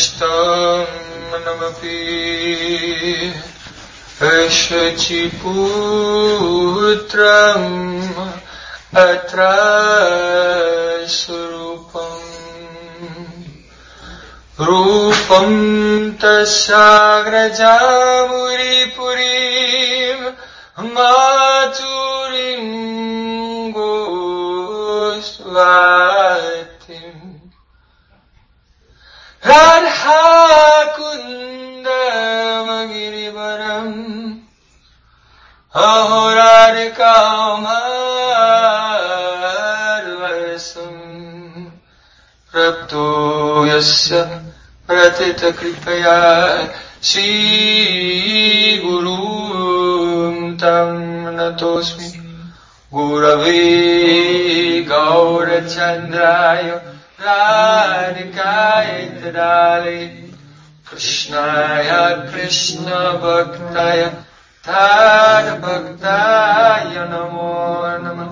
Namapi Shachiputram Atra Surupam Rupam Tasagrajamuri Purim Maturim Gosvatim Radha Kundamagirivaram Ahoradikamarvasam Prapto Yasya Pratita Kripaya Shri Gurum Tam Natosmi Gurave Gaurachandraya Radhikaya Tadale Krishnaya Krishna Bhaktaya Tad Bhaktaya Namo Namah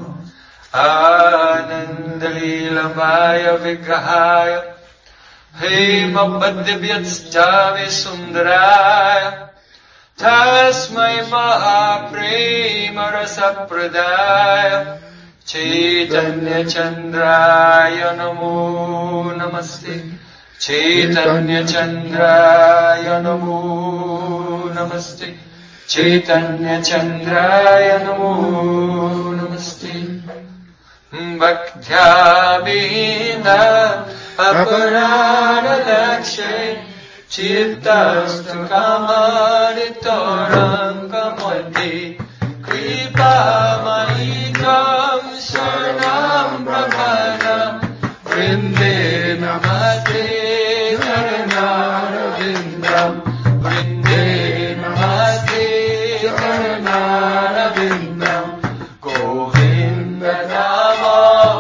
Anandalilamaya Vigrahaya Hema Padyavyatstave Sundaraya Tasmai Mahaprema Rasapradaya Chaitanya Chandraya Namo Namaste Chaitanya Chandraya Namo Namaste Chaitanya Chandraya Namo Namaste Bhaktya Vina Aparana Lakshay Chittastu Kamaritoram Kamati Kripa Mahitam Saranam Brahmanam Vrinde Namaste Karanaravindam Vrinde Namaste Karanaravindam Govinda Namo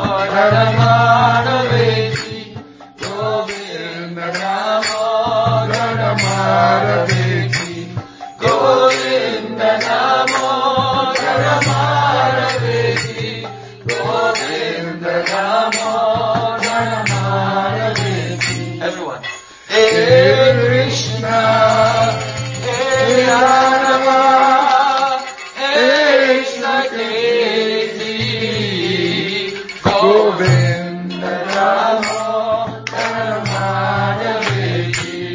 Ramaraveti Govinda Namo Ramaraveti Govinda Namo Ramaraveti Govinda Namo Ramaraveti. Everyone. Hare Krishna, Hare Rama, Hare Krishna Kriti, Govinda Namo Ramaraveti.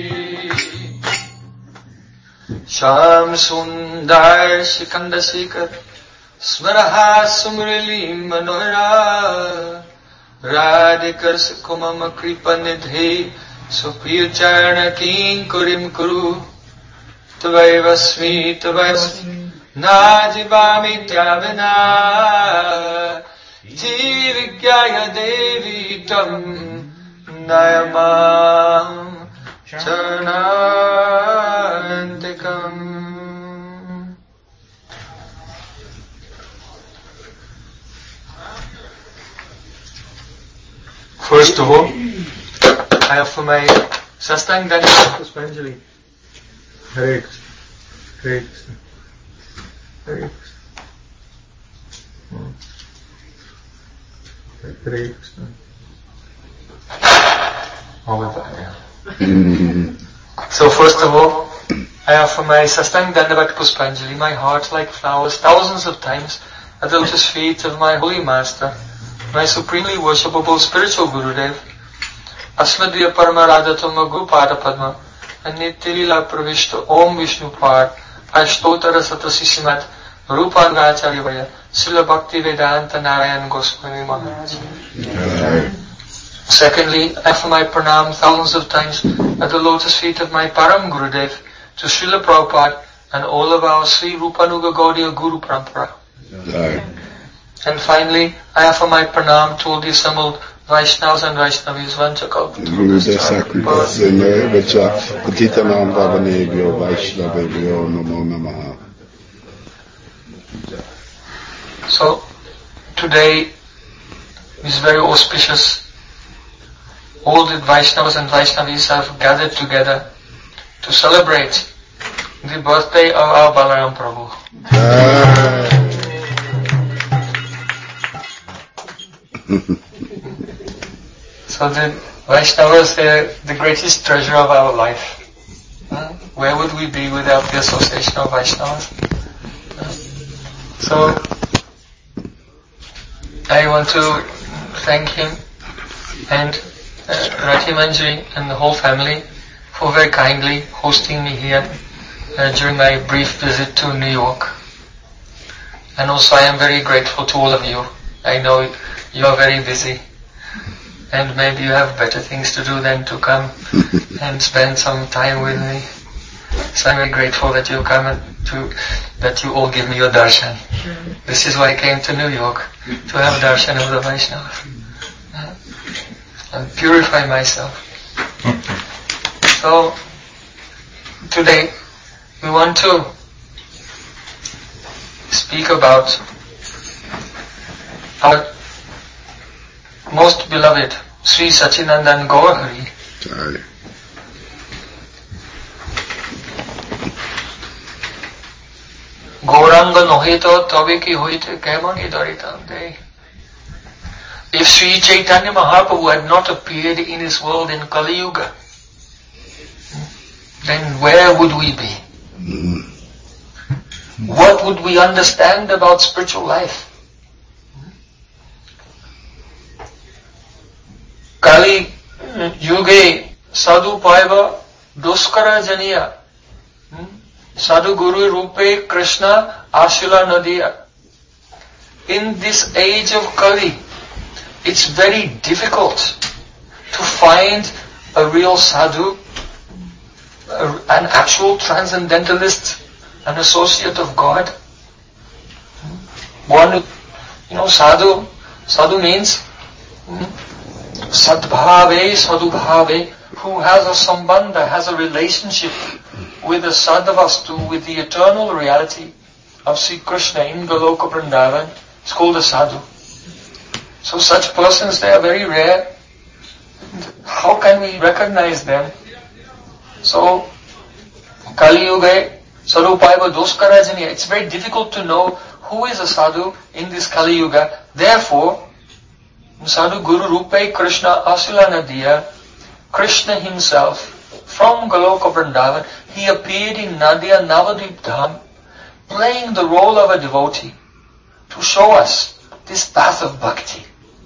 Sham Sundar Shikanda Sikar Smaraha Sumrili Manohara Radhikar Sukumam Kripa Nidhi Supriya Charana Kinkurim Kuru Tavaivasmi Tavaivasmi Najivami Tyavana Jivigyaya Devi Tam Nayamam Charanantikam. First of all, I offer my Sastang Dhanyavat Puspanjali. Hare Krishna, Hare Krishna, Hare Krishna, Hare Krishna. All with that, yeah. So first of all, I offer my Sastang Dhanyavat Puspanjali, my heart like flowers, thousands of times at the lotus feet of my holy master, my supremely worshipable spiritual Gurudev, Asmadriya Paramaradatamma Guru Pada Padma, and Nityalila Pravishta Om Vishnu Par, Ashtotara Satasisimat, Rupanga Acharya Vaya, Srila Bhakti Vedanta Narayan Goswami Maharaj. Secondly, I offer my pranam thousands of times at the lotus feet of my Param Gurudev, to Srila Prabhupada and all of our Sri Rupanuga Gaudiya Guru Parampara. And finally, I offer my pranam to all the assembled Vaishnavas and Vaishnavis, So, today is very auspicious. All the Vaishnavas and Vaishnavis have gathered together to celebrate the birthday of our Balaram Prabhu. So Vaishnavas, they're the greatest treasure of our life. Where would we be without the association of Vaishnavas? So, I want to thank him and Rati Manjari and the whole family for very kindly hosting me here during my brief visit to New York. And also I am very grateful to all of you. I know you are very busy and maybe you have better things to do than to come and spend some time with me. So I'm very grateful that you come and that you all give me your darshan. This is why I came to New York, to have darshan of the Vaishnavas. And purify myself. So, today we want to speak about our most beloved Sri Sachinandan Gaurahari. Sorry. Gauranga nohito tabe ki hoite kemani daritam de. If Sri Chaitanya Mahaprabhu had not appeared in this world in Kali Yuga, then where would we be? What would we understand about spiritual life? Kali Yuge Sadhu Paiva Duskara Janiya Sadhu Guru Rupe Krishna Ashila Nadiya. In this age of Kali, it's very difficult to find a real sadhu, an actual transcendentalist, an associate of God. One, sadhu means sadbhave, sadhubhave, who has a sambandha, has a relationship with the sadhavastu, with the eternal reality of Sri Krishna in Goloka Vrindavan. It's called a sadhu. So such persons, they are very rare. How can we recognize them? So, Kali Yuga, Sarupaiva Doskarajaniya, it's very difficult to know who is a sadhu in this Kali Yuga. Therefore, Sadhu Guru Rupe Krishna Asila Nadiya, Krishna himself, from Goloka Vrindavan, he appeared in Nadia Navadvip Dham, playing the role of a devotee, to show us this path of bhakti.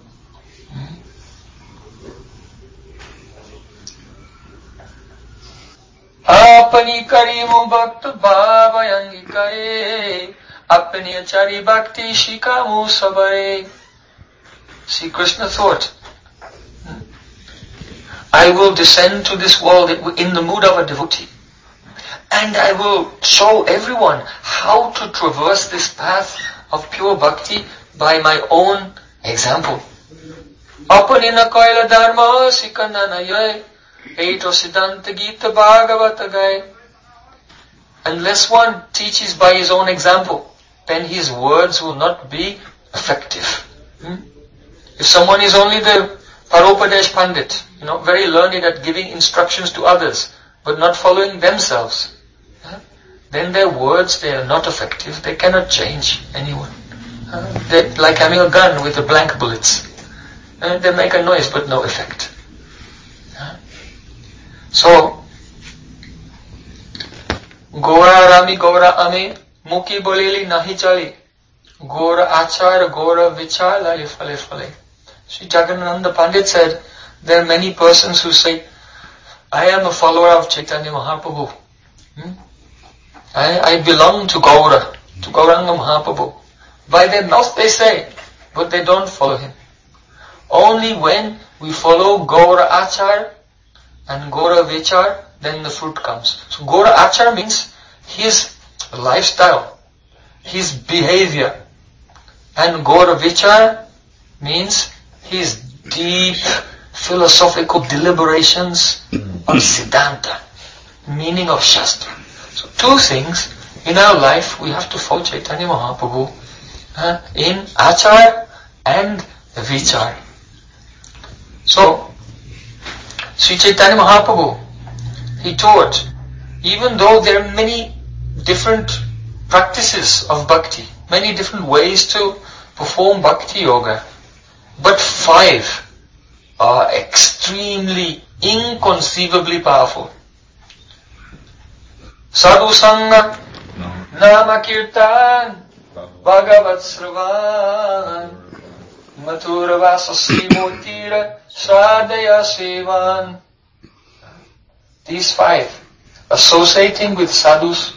Apani karimu bhakt bhavayangi kare, apani achari bhakti shikamu sabare. See, Krishna thought, I will descend to this world in the mood of a devotee, and I will show everyone how to traverse this path of pure bhakti by my own example. Apanina kaila dharma sikanana yai, eito siddhanta gita bhagavata gai. Unless one teaches by his own example, then his words will not be effective. If someone is only the Paropadesh Pandit, very learned at giving instructions to others, but not following themselves, then their words, they are not effective. They cannot change anyone. They're like having a gun with the blank bullets. They make a noise, but no effect. So, Gora Rami Gora Ame, Muki Bolili Nahi Chali, Gora Achar, Gora Vichar, Lali Fale Fale. Sri Jagannananda Pandit said, there are many persons who say, I am a follower of Chaitanya Mahaprabhu. I belong to Gaura, to Gauranga Mahaprabhu. By their mouth they say, but they don't follow him. Only when we follow Gaura Achar and Gaura Vichar, then the fruit comes. So Gaura Achar means his lifestyle, his behavior. And Gaura Vichar means his deep philosophical deliberations on Siddhanta, meaning of Shastra. So two things in our life, we have to follow Chaitanya Mahaprabhu in Achar and Vichar. So, Sri Chaitanya Mahaprabhu, he taught, even though there are many different practices of bhakti, many different ways to perform bhakti yoga, but 5 are extremely extremely, inconceivably powerful. Sadhu Sangha, Nama Kirtan, Bhagavat Sravan, Mathura Vasasi Motira, Shradaya Sevan. These 5. Associating with sadhus,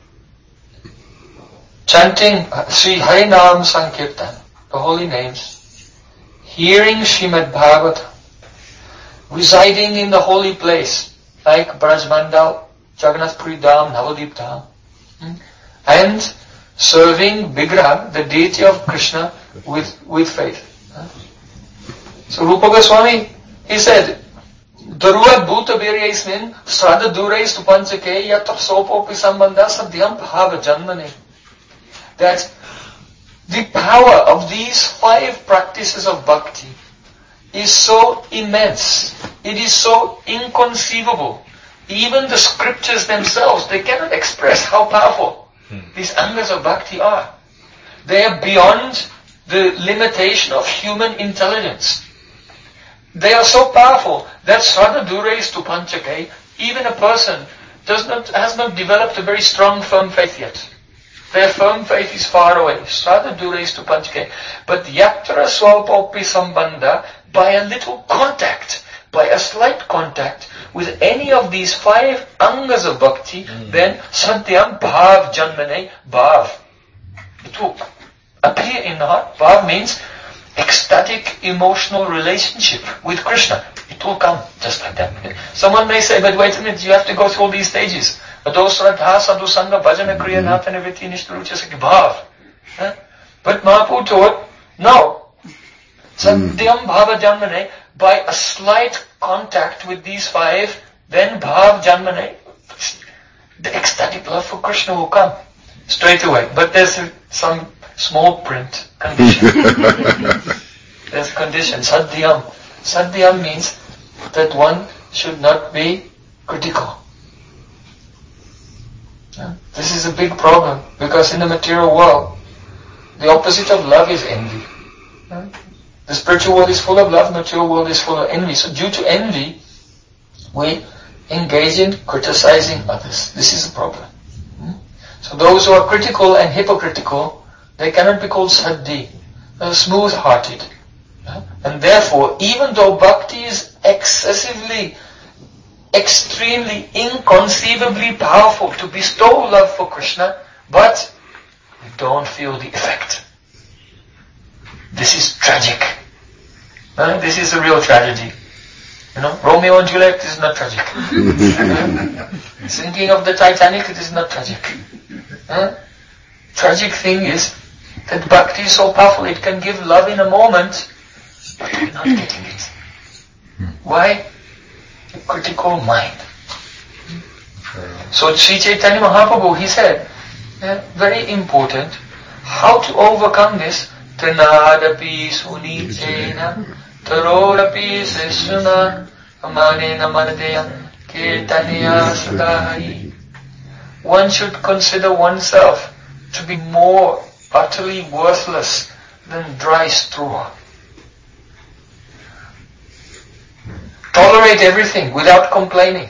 chanting Sri Harinam Sankirtan, the holy names, hearing Srimad Bhagavatam, residing in the holy place, like Braj Mandal, Jagannath Puri Dham, Navadip Dham, and serving Vigraha, the deity of Krishna, with faith. So Rupa Goswami, he said, Daruat Bhuta Viryaismin, Sradha Durais Tupanchake, Yatra Sopopi Sambandha Sadhyam Bhava Janmane. That the power of these 5 practices of bhakti is so immense, it is so inconceivable. Even the scriptures themselves, they cannot express how powerful these angas of bhakti are. They are beyond the limitation of human intelligence. They are so powerful that Shraddha Durais Tupanchake, even a person has not developed a very strong, firm faith yet. Their firm faith is far away. Shraddha Durais Tupanchake. But Yatra Swalpopi Sambandha, by a little contact, by a slight contact with any of these 5 angas of bhakti, then Sadhyam Bhav Janmane, Bhav. It will appear in the heart. Bhav means ecstatic emotional relationship with Krishna. It will come just like that. Someone may say, but wait a minute, you have to go through all these stages. Ado Shraddha, Sadhu Sangha, Bhajana, Kriya, Natha, Nivritti, Nishtarucha, Sakhi, Bhav. But Mahaprabhu told, no. Satyam Bhava Janmane, by a slight contact with these 5, then Bhav Janmane, the ecstatic love for Krishna will come straight away. But there's some small print condition. There's a condition, Sadhyam. Sadhyam means that one should not be critical. This is a big problem, because in the material world, the opposite of love is envy. The spiritual world is full of love, the material world is full of envy. So due to envy, we engage in criticizing others. This is the problem. So those who are critical and hypocritical, they cannot be called saddhi, smooth-hearted. And therefore, even though bhakti is excessively, extremely, inconceivably powerful to bestow love for Krishna, but we don't feel the effect. This is tragic. This is a real tragedy. Romeo and Juliet is not tragic. Sinking of the Titanic, it is not tragic. Tragic thing is that bhakti is so powerful, it can give love in a moment, but we're not getting it. Why? A critical mind. So Sri Chaitanya Mahaprabhu, he said, very important, how to overcome this? Tanadapi sunitena, tarodapi sesuna, amanena manadeya, kirtaniya sudahari. One should consider oneself to be more utterly worthless than dry straw. Tolerate everything without complaining.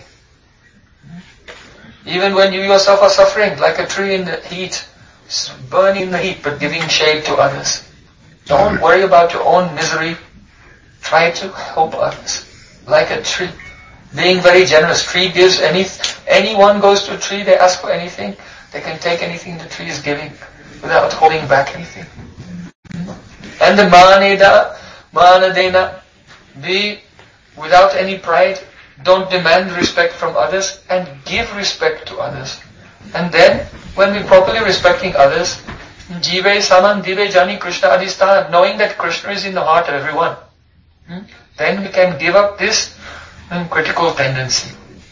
Even when you yourself are suffering, like a tree in the heat, burning in the heat, but giving shade to others. Don't worry about your own misery. Try to help others. Like a tree. Being very generous. Tree gives anyone goes to a tree, they ask for anything, they can take anything the tree is giving without holding back anything. And the manadena, be without any pride, don't demand respect from others, and give respect to others. And then, when we're properly respecting others, Jive Saman Dive Jani Krishna Adhisthana, knowing that Krishna is in the heart of everyone, then we can give up this critical tendency.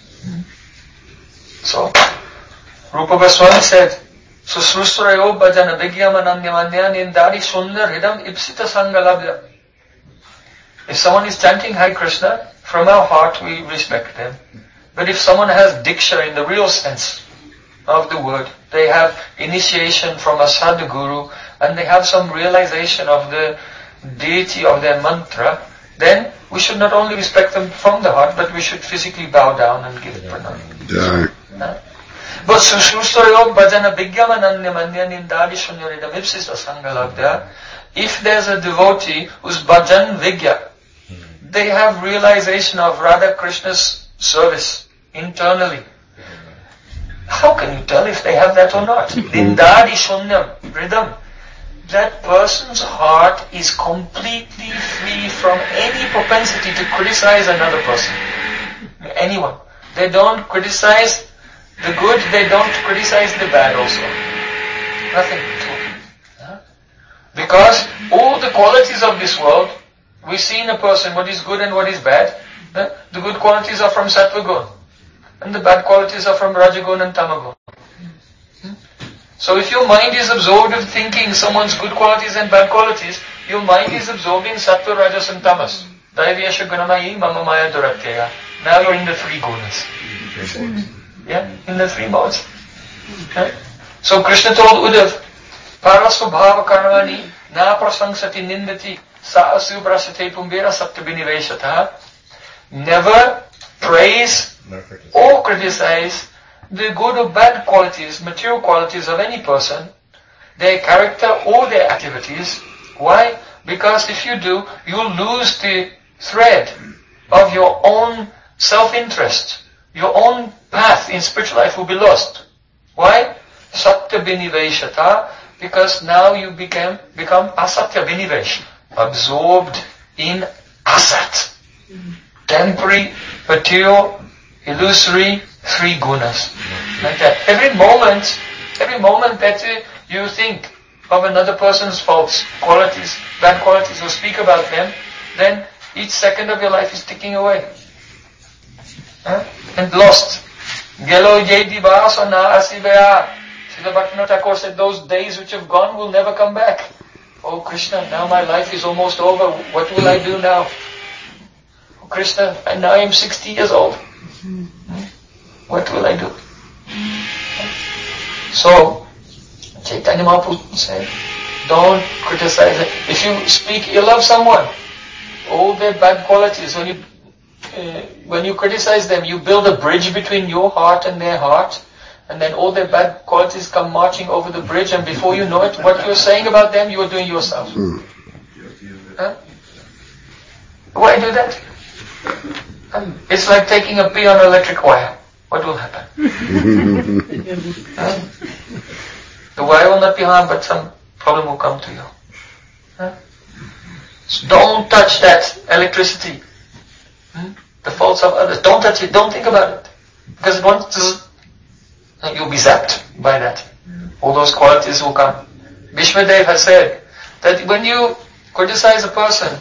So, Rupa Goswami said, Susrusturayo bhajana vigyamananyamanya nindari sundar hidam ipsita sangalabhya. If someone is chanting Hare Krishna, from our heart we respect them. But if someone has diksha in the real sense of the word, they have initiation from a sadhguru, and they have some realization of the deity of their mantra, then we should not only respect them from the heart, but we should physically bow down and give pranam. Yeah. But Sushrustoyo Bhajana Bhigyamananya Manya Nindadi Shunyoridam Ipsisa Sangalagda. If there's a devotee who's bhajan vigya, they have realization of Radha Krishna's service internally. How can you tell if they have that or not? Nindadi Shunyam, rhythm. That person's heart is completely free from any propensity to criticize another person. Anyone. They don't criticize the good, they don't criticize the bad also. Nothing at all. Because all the qualities of this world, we see in a person what is good and what is bad. The good qualities are from Sattva Gun, and the bad qualities are from Rajagun and Tamagun. So if your mind is absorbed in thinking someone's good qualities and bad qualities, your mind is absorbed in Sattva, Rajas and Tamas. Daiviyasha Gunamayi Mama Maya Duratyaya. Now you're in the three gunas. Yeah, in the three modes. Okay? So Krishna told Uddhav, Parasvabhava karmani na prasangsati nindati sa asubrasate pumbera saptabhiniveshata. Never praise or criticize the good or bad qualities, material qualities of any person, their character or their activities. Why? Because if you do, you'll lose the thread of your own self-interest. Your own path in spiritual life will be lost. Why? Satya biniveshata, because now you become asatya binivesh, absorbed in asat. Temporary, material, illusory, three gunas. Like that. Every moment that you think of another person's faults, qualities, bad qualities, or speak about them, then each second of your life is ticking away. And lost. Gelo yedi vasa na asibaya. Srila Bhaktivinoda Thakur said, those days which have gone will never come back. Oh Krishna, now my life is almost over. What will I do now? Oh Krishna, and now I'm 60 years old. What will I do? So, Chaitanya Mahaprabhu said, don't criticize it. If you speak ill of someone, all their bad qualities, when you criticize them, you build a bridge between your heart and their heart, and then all their bad qualities come marching over the bridge, and before you know it, what you're saying about them, you are doing yourself. Huh? Why do that? It's like taking a pea on an electric wire. What will happen? The wire will not be harmed, but some problem will come to you. So don't touch that electricity. The faults of others. Don't touch it. Don't think about it. Because once you'll be zapped by that. All those qualities will come. Bhishmadev has said that when you criticize a person,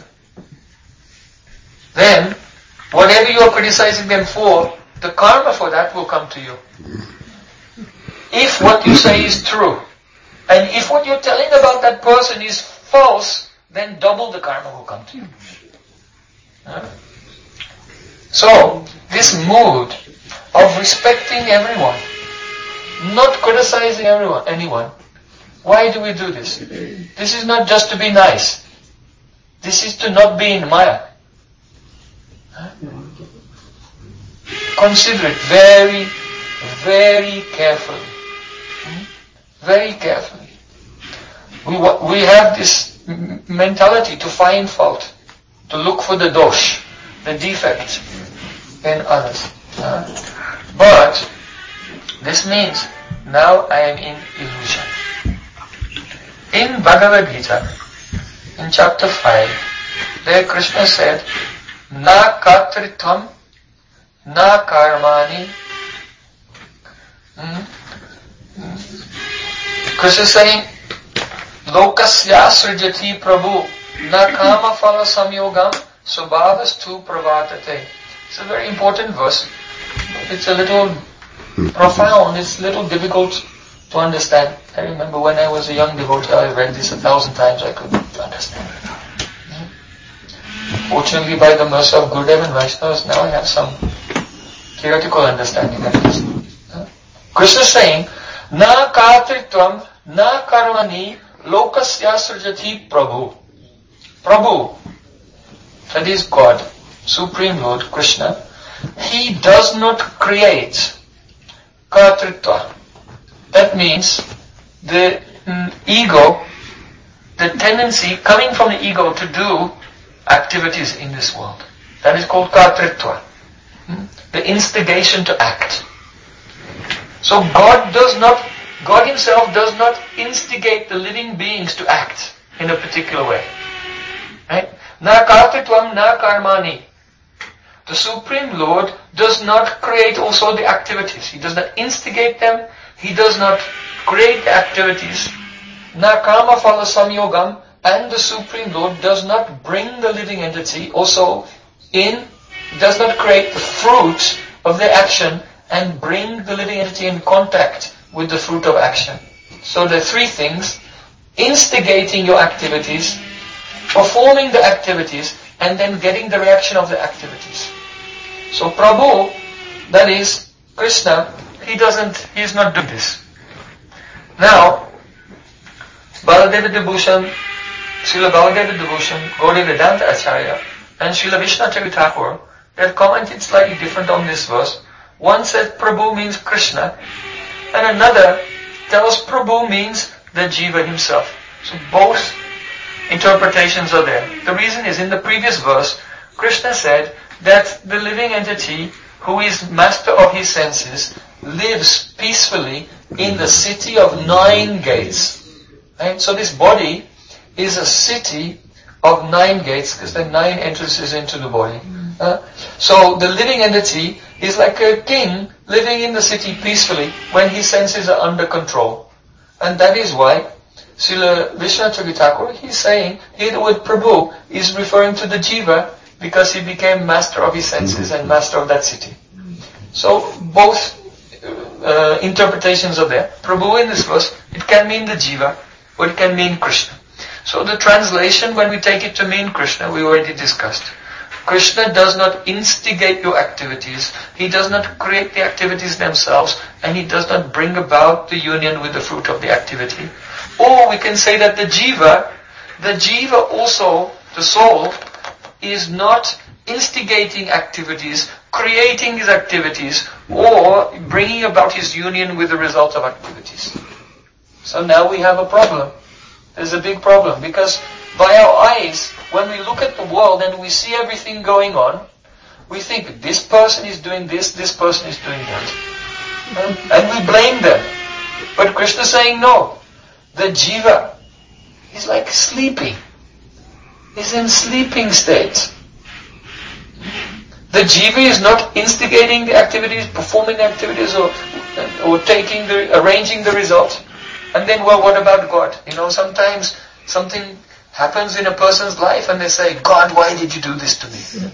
then whatever you are criticizing them for, the karma for that will come to you. If what you say is true, and if what you're telling about that person is false, then double the karma will come to you. So, this mood of respecting everyone, not criticizing anyone, why do we do this? This is not just to be nice. This is to not be in Maya. Consider it very, very carefully. Very carefully. We have this mentality to find fault, to look for the dosh, the defect in others. But this means now I am in illusion. In Bhagavad Gita, in chapter 5, there Krishna said, Na kartritvam, na karmani. Krishna is saying, Lokasya srijati prabhu, na kama phala samyogam, subhavastu pravartate. It's a very important verse. It's a little profound, it's a little difficult to understand. I remember when I was a young devotee, I read this 1,000 times, I couldn't understand it. Fortunately, by the mercy of Gurudev and Vaishnavas, now I have some theoretical understanding of this. Krishna is saying, Na kartritvam, na karmani, lokasya srijati prabhu. Prabhu, that is God. Supreme Lord Krishna, He does not create kartritva. That means the ego, the tendency coming from the ego to do activities in this world. That is called kartritva. The instigation to act. So God Himself does not instigate the living beings to act in a particular way. Right? Na kartritvam na karmani. The Supreme Lord does not create also the activities. He does not instigate them. He does not create the activities. Na karma phala samyogam. And the Supreme Lord does not bring the living entity also does not create the fruit of the action and bring the living entity in contact with the fruit of action. So there are three things: instigating your activities, performing the activities, and then getting the reaction of the activities. So Prabhu, that is Krishna, he is not doing this. Now, Baladeva Vibhushan, Srila Baladeva Vibhushan, Gaudiya Vedanta Acharya, and Srila Vishnu Thakur, they have commented slightly different on this verse. One said Prabhu means Krishna, and another tells Prabhu means the Jiva himself. So both interpretations are there. The reason is, in the previous verse, Krishna said that the living entity who is master of his senses lives peacefully in the city of 9 gates. Right? So this body is a city of 9 gates, because there are 9 entrances into the body. So the living entity is like a king living in the city peacefully when his senses are under control. And that is why Srila Vishnu Thakur, he's saying here the word Prabhu is referring to the Jiva, because he became master of his senses and master of that city. So both interpretations are there. Prabhu in this verse, it can mean the Jiva, or it can mean Krishna. So the translation, when we take it to mean Krishna, we already discussed. Krishna does not instigate your activities. He does not create the activities themselves, and He does not bring about the union with the fruit of the activity. Or we can say that the Jiva also, the soul, is not instigating activities, creating his activities, or bringing about his union with the result of activities. So now we have a problem. There's a big problem, because by our eyes, when we look at the world and we see everything going on, we think this person is doing this person is doing that. And we blame them. But Krishna is saying no. The Jiva is like sleeping. He's in sleeping state. The Jiva is not instigating the activities, performing the activities, or arranging the result. And then, well, what about God? Sometimes something happens in a person's life and they say, God, why did you do this to me?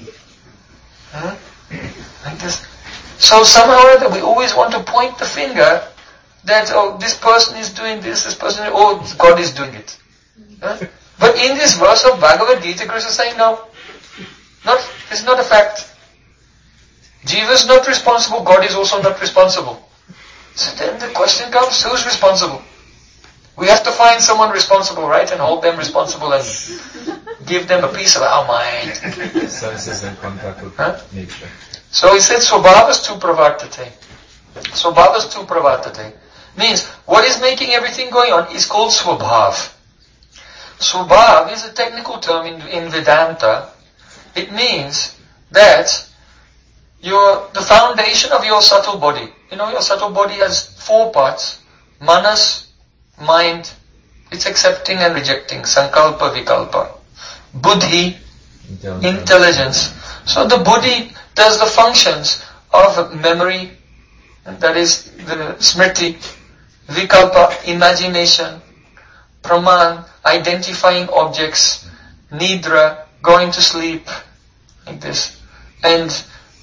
Like this. So somehow or other we always want to point the finger that, this person is doing this person, God is doing it. But in this verse of Bhagavad Gita, Krishna is saying, no, it's not a fact. Jiva is not responsible, God is also not responsible. So then the question comes, who's responsible? We have to find someone responsible, right? And hold them responsible and give them a piece of our mind. Senses in contact with nature. So he said, Swabhavastu pravartate. Swabhavastu pravartate. Means, what is making everything going on is called Swabhav. Swabhav is a technical term in Vedanta. It means that the foundation of your subtle body. Your subtle body has 4 parts. Manas, mind, it's accepting and rejecting. Sankalpa, vikalpa. Buddhi, intelligence. So the buddhi does the functions of memory, that is the smriti, vikalpa, imagination, praman, identifying objects, nidra, going to sleep, like this, and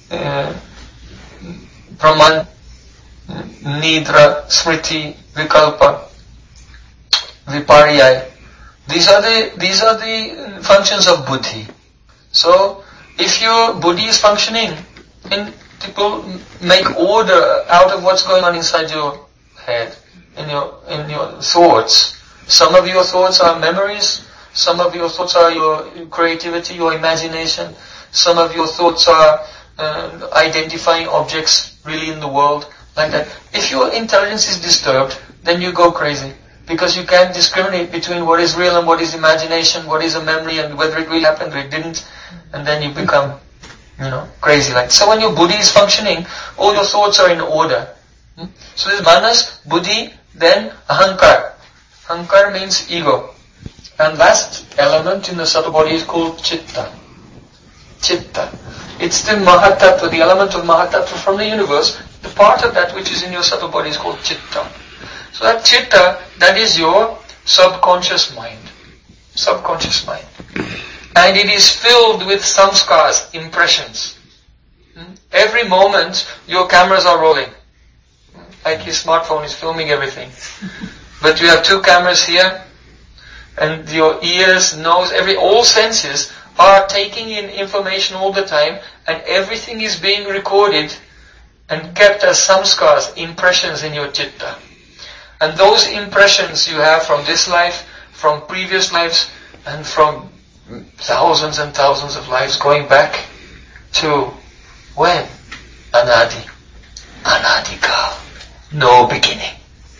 praman, nidra, smriti, vikalpa, viparyaya. These are the functions of buddhi. So, if your buddhi is functioning, and people make order out of what's going on inside your head, in your thoughts. Some of your thoughts are memories, some of your thoughts are your creativity, your imagination, Some of your thoughts are identifying objects really in the world, like that. If your intelligence is disturbed, then you go crazy. Because you can't discriminate between what is real and what is imagination, what is a memory and whether it really happened or it didn't. And then you become, crazy. So when your buddhi is functioning, all your thoughts are in order. So there's manas, buddhi, then ahankar. Ahankar means ego. And last element in the subtle body is called chitta. Chitta. It's the mahatattva, the element of mahatattva from the universe. The part of that which is in your subtle body is called chitta. So that chitta, that is your subconscious mind. Subconscious mind. And it is filled with samskars, impressions. Every moment your cameras are rolling. Like your smartphone is filming everything. But you have two cameras here, and your ears, nose, all senses are taking in information all the time, and everything is being recorded and kept as samskars, impressions in your chitta. And those impressions you have from this life, from previous lives, and from thousands and thousands of lives going back to when? Anadi. Anadika. No beginning.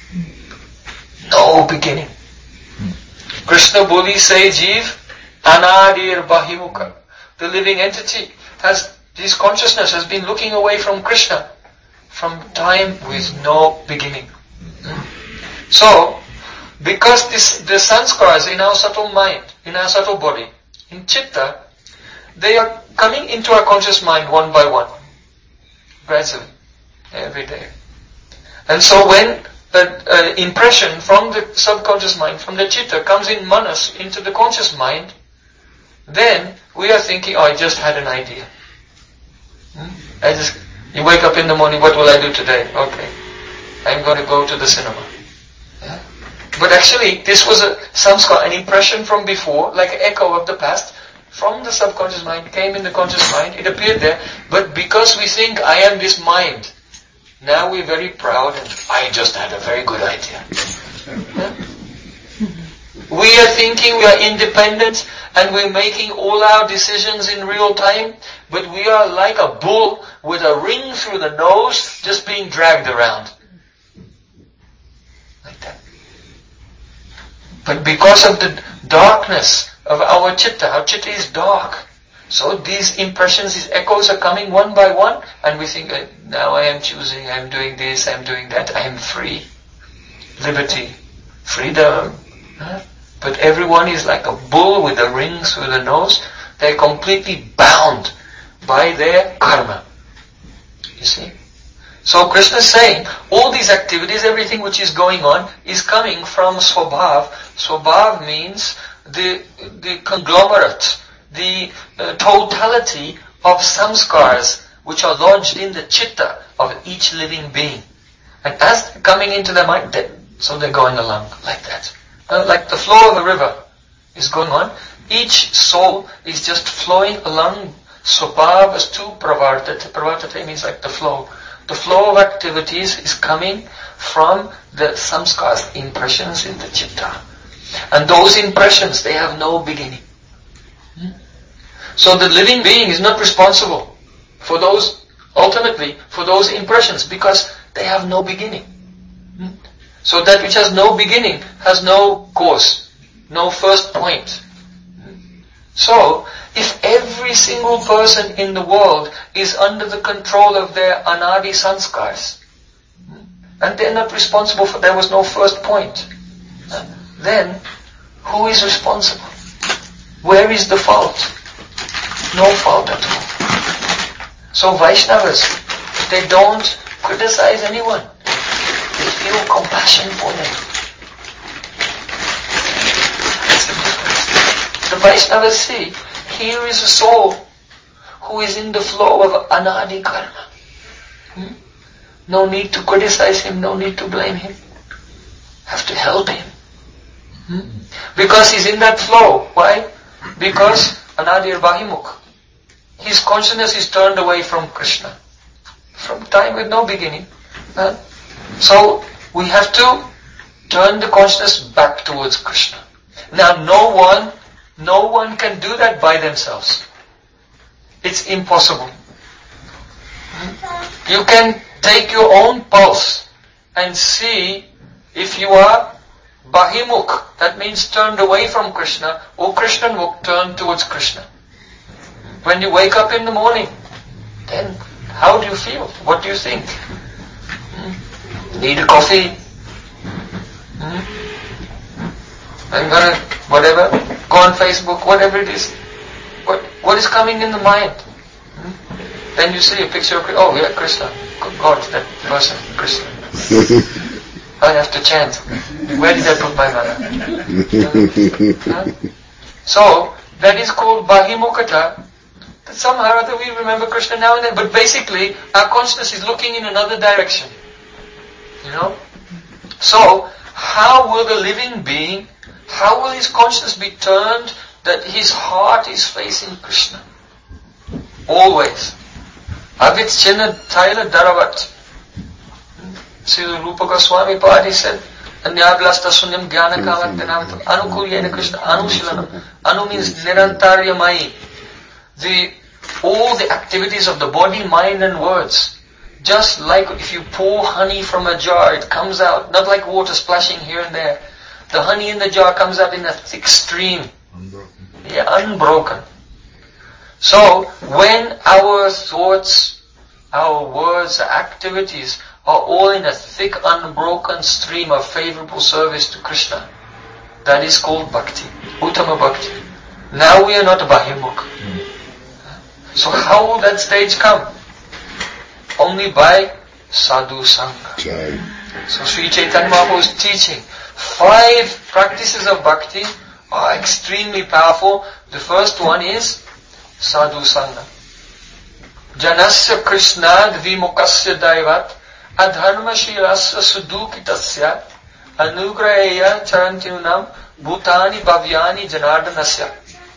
No beginning. Krishna Boli say Jeev, Anadir Bahimukha. The living entity his consciousness has been looking away from Krishna from time with no beginning. So, because the sanskars in our subtle mind, in our subtle body, in chitta, they are coming into our conscious mind one by one, gradually, every day. And so when an impression from the subconscious mind, from the chitta, comes in manas, into the conscious mind, then we are thinking, I just had an idea. You wake up in the morning, what will I do today? Okay, I'm going to go to the cinema. Yeah? But actually, this was an impression from before, like an echo of the past, from the subconscious mind, came in the conscious mind, it appeared there, but because we think, I am this mind, now we're very proud and I just had a very good idea. Yeah? We are thinking we are independent and we're making all our decisions in real time, but we are like a bull with a ring through the nose just being dragged around. Like that. But because of the darkness of our chitta is dark. So these impressions, these echoes are coming one by one, and we think, now I am choosing, I am doing this, I am doing that, I am free. Liberty. Freedom. Huh? But everyone is like a bull with the rings through the nose. They're completely bound by their karma. You see? So Krishna is saying, all these activities, everything which is going on, is coming from Swabhav. Swabhav means the conglomerate, the totality of samskars which are lodged in the chitta of each living being. And as they're coming into their mind, so they're going along like that. Like the flow of a river is going on, each soul is just flowing along Swabhav as to pravartate. Pravartate means like the flow. The flow of activities is coming from the samskars, impressions in the chitta. And those impressions, they have no beginning. So the living being is not responsible for those, ultimately, for those impressions, because they have no beginning. So that which has no beginning has no cause, no first point. So, if every single person in the world is under the control of their anadi sanskars, and they're not responsible for, there was no first point, then who is responsible? Where is the fault? No fault at all. So Vaishnavas, they don't criticize anyone. They feel compassion for them. That's the difference. The Vaishnavas see, here is a soul who is in the flow of anadi karma. No need to criticize him, no need to blame him. Have to help him. Because he's in that flow. Why? Because anadir bahimukh. His consciousness is turned away from Krishna. From time with no beginning. So we have to turn the consciousness back towards Krishna. Now no one can do that by themselves. It's impossible. You can take your own pulse and see if you are Bahimukh, that means turned away from Krishna, or Krishnamukh, turned towards Krishna. When you wake up in the morning, then how do you feel? What do you think? Need a coffee? I'm gonna, whatever, go on Facebook, whatever it is. What is coming in the mind? Then you see a picture of, oh yeah, Krishna. God, that person, Krishna. I have to chant. Where did I put my mana? So, that is called Bahimukata. That somehow or other we remember Krishna now and then, but basically our consciousness is looking in another direction. You know? So, how will the living being, how will his consciousness be turned that his heart is facing Krishna? Always. Avit Chinna Thaila Daravat. Srila Rupa Goswami Padi said, Anyabhlasta Sunyam Jnana Kamatyanavatam Anukulyena Krishna Anushilanam. Anu means Nirantaryamai. All the activities of the body, mind and words. Just like if you pour honey from a jar, it comes out, not like water splashing here and there. The honey in the jar comes out in a thick stream. Unbroken. Yeah, unbroken. So, when our thoughts, our words, our activities are all in a thick, unbroken stream of favorable service to Krishna, that is called bhakti, Uttama bhakti. Now we are not Bahimukh. So how will that stage come? Only by sadhu sangha. So Sri Chaitanya Mahaprabhu is teaching 5 practices of bhakti are extremely powerful. The first one is sadhu sangha. Janasya krishnad vimukasya daivat adharma shirasya sudukitasya anugrahaya charantinunam bhutani bhavyani janardanasya.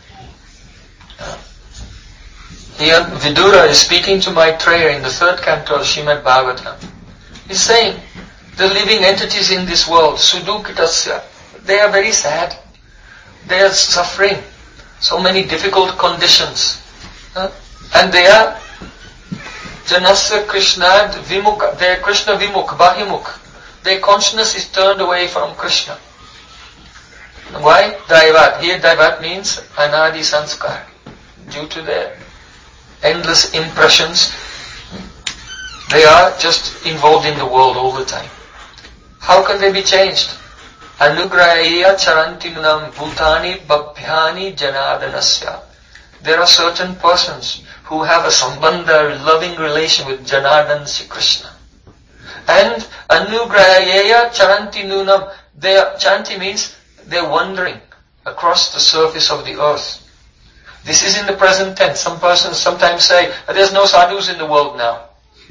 Here Vidura is speaking to Maitreya in the 3rd canto of Srimad Bhagavatam. He's saying, the living entities in this world, sudukitasya, they are very sad. They are suffering so many difficult conditions. And they are Janasya Krishnad Vimukha, they are Krishna Vimukh, Bahimukh. Their consciousness is turned away from Krishna. Why? Daivat. Here Daivat means Anadi Sanskar. Due to their endless impressions, they are just involved in the world all the time. How can they be changed? Anugrahaya charantinam bhutani bhabhyani janardanasya. There are certain persons who have a sambandha, loving relation with Janardan Sri Krishna. And anugrahaya charantinunam, chanti means they're wandering across the surface of the earth. This is in the present tense. Some persons sometimes say, there's no sadhus in the world now.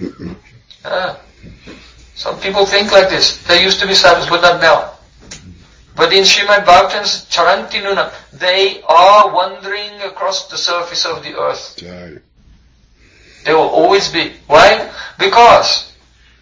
Some people think like this. There used to be sadhus, but not now. But in Srimad Bhagavatam's Charantinuna, they are wandering across the surface of the earth. They will always be. Why? Because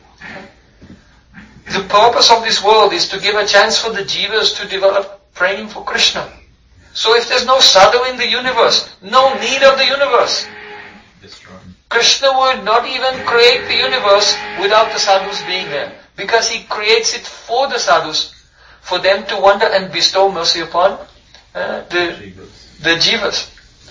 the purpose of this world is to give a chance for the jivas to develop praying for Krishna. So if there's no sadhu in the universe, no need of the universe. Krishna would not even create the universe without the sadhus being there. Because he creates it for the sadhus, for them to wander and bestow mercy upon the jivas.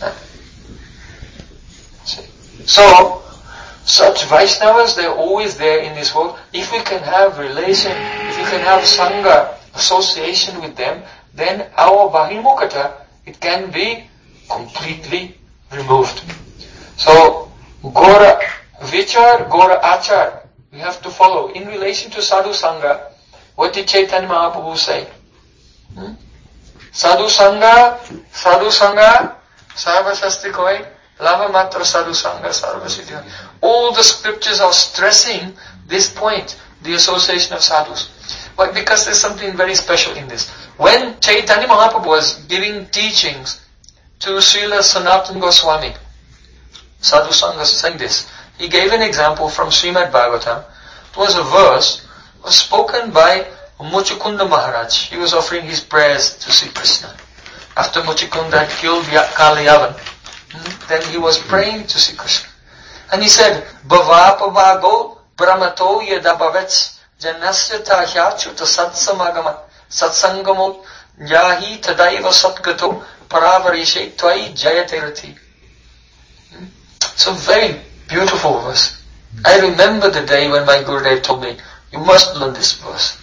So, such Vaishnavas, they're always there in this world. If we can have relation, if we can have sangha, association with them, then our Bahimukata, it can be completely removed. So, Gora Vichar, Gora Achar, we have to follow. In relation to Sadhu Sangha, what did Chaitanya Mahaprabhu say? Sadhu Sangha, Sarva Shastikoi, Lava Matra Sadhu Sangha, Sarva Siddhi. All the scriptures are stressing this point, the association of sadhus. But because there's something very special in this. When Chaitanya Mahaprabhu was giving teachings to Srila Sanatana Goswami, Sadhu Sangha saying this, he gave an example from Srimad Bhagavatam. It was a verse was spoken by Muchukunda Maharaj. He was offering his prayers to Sri Krishna. After Muchukunda had killed Kalayavan, Then he was praying to see Krishna. And he said, Bhavapavago brahmato yadabhavets janasya tahyachyuta satsamagama satsangamo yahi tadaiva satgato paravarishe tvai jayaterati. So very beautiful verse. I remember the day when my Gurudev told me, you must learn this verse.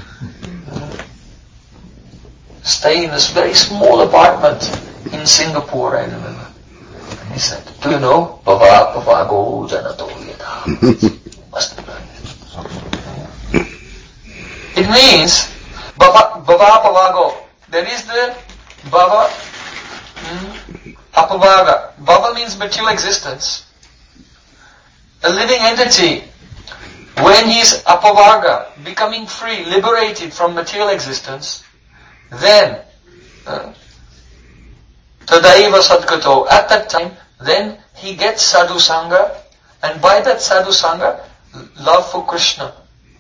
Staying in this very small apartment in Singapore, I remember. And he said, do you know? Bhavapavago janato yada. Must learn it. It means, Bhavapavago. There is the Bhava, Apavaga. Bhava means material existence. A living entity, when he is apavaga, becoming free, liberated from material existence, then tadaiva sadgato, at that time, then he gets sadhu sangha, and by that sadhu sangha, love for Krishna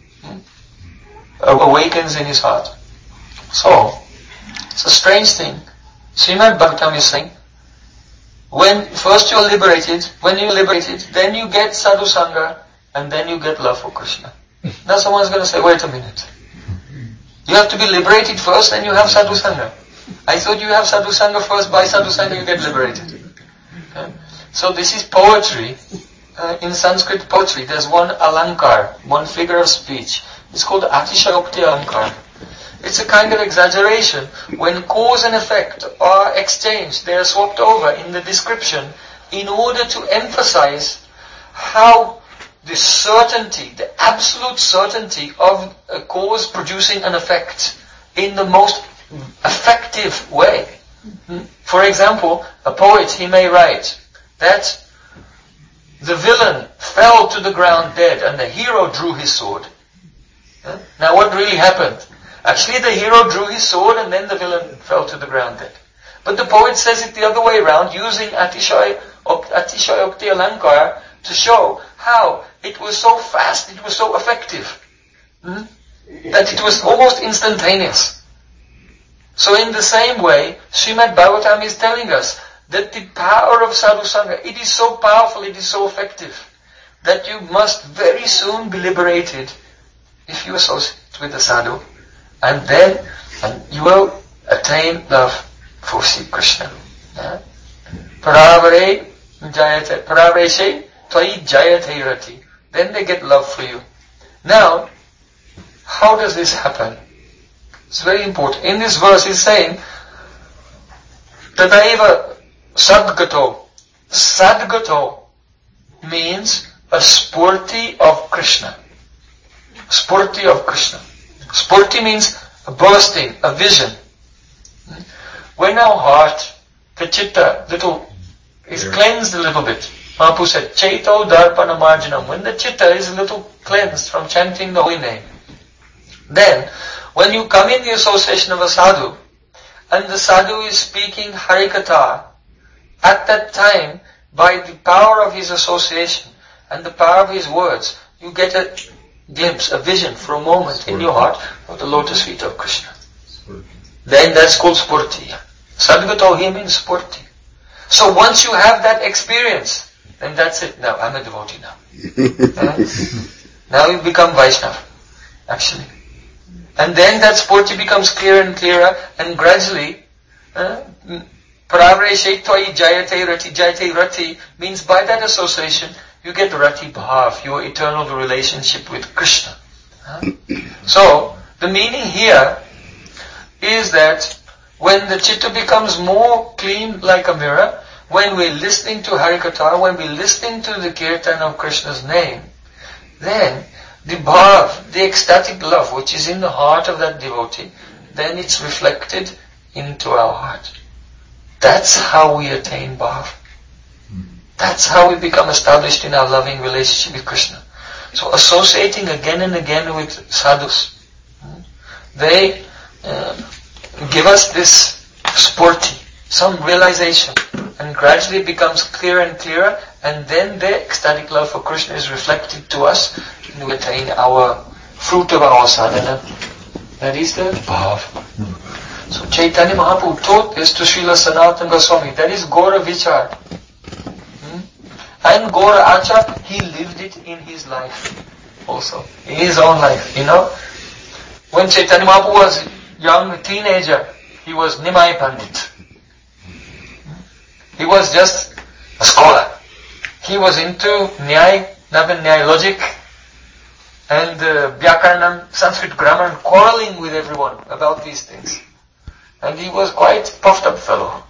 awakens in his heart. So, it's a strange thing. Srimad Bhagavatam is saying, when first you're liberated, then you get sadhu sangha, and then you get love for Krishna. Now someone's going to say, wait a minute. You have to be liberated first, then you have sadhu sangha. I thought you have sadhu sangha first, by sadhu sangha you get liberated. Okay? So this is poetry. In Sanskrit poetry, there's one alankar, one figure of speech. It's called Atishayokti alankar. It's a kind of exaggeration. When cause and effect are exchanged, they are swapped over in the description in order to emphasize how the certainty, the absolute certainty of a cause producing an effect in the most effective way. For example, a poet, he may write that the villain fell to the ground dead and the hero drew his sword. Now what really happened? Actually the hero drew his sword and then the villain fell to the ground dead. But the poet says it the other way around, using Atishayokti Alankar to show how it was so fast, it was so effective, that it was almost instantaneous. So in the same way, Srimad Bhagavatam is telling us that the power of sadhu sangha, it is so powerful, it is so effective, that you must very soon be liberated if you associate with the sadhu, and then you will attain love for Sri Krishna. Paravare she tvai jayate rati. Then they get love for you. Now, how does this happen? It's very important. In this verse he's saying, Tadaiva sadgato. Sadgato means a spurti of Krishna. Spurti of Krishna. Spurti means a bursting, a vision. When our heart, the chitta, is cleansed a little bit. Mahaprabhu said, Chaito darpana marjanam. When the chitta is a little cleansed from chanting the holy name, then when you come in the association of a sadhu, and the sadhu is speaking Harikatha, at that time, by the power of his association and the power of his words, you get a glimpse, a vision for a moment in your heart of the lotus feet of Krishna. Then that's called spurti. Sadgato here means spurti. So once you have that experience, then that's it. Now I'm a devotee now. Now you become Vaishnava, actually. And then that spurti becomes clearer and clearer, and gradually, Paravare she tvai jayate rati. Jayate rati means by that association, you get rati bhav, your eternal relationship with Krishna. So, the meaning here is that when the chitta becomes more clean like a mirror, when we're listening to Harikatha, when we're listening to the kirtan of Krishna's name, then the bhav, the ecstatic love which is in the heart of that devotee, then it's reflected into our heart. That's how we attain bhav. That's how we become established in our loving relationship with Krishna. So associating again and again with sadhus, they give us this spurti, some realization, and gradually becomes clearer and clearer, and then the ecstatic love for Krishna is reflected to us, and we attain our fruit of our sadhana. That is the bhav. So Chaitanya Mahaprabhu taught this to Srila Sanatana Goswami. That is Gaura Vichar. And Gora Acha, he lived it in his life also, in his own life, When Chaitanya Mahaprabhu was young teenager, he was Nimai Pandit. He was just a scholar. He was into Nyaya, Navin Nyaya logic, and Vyakaranam, Sanskrit grammar, and quarreling with everyone about these things. And he was quite puffed up fellow.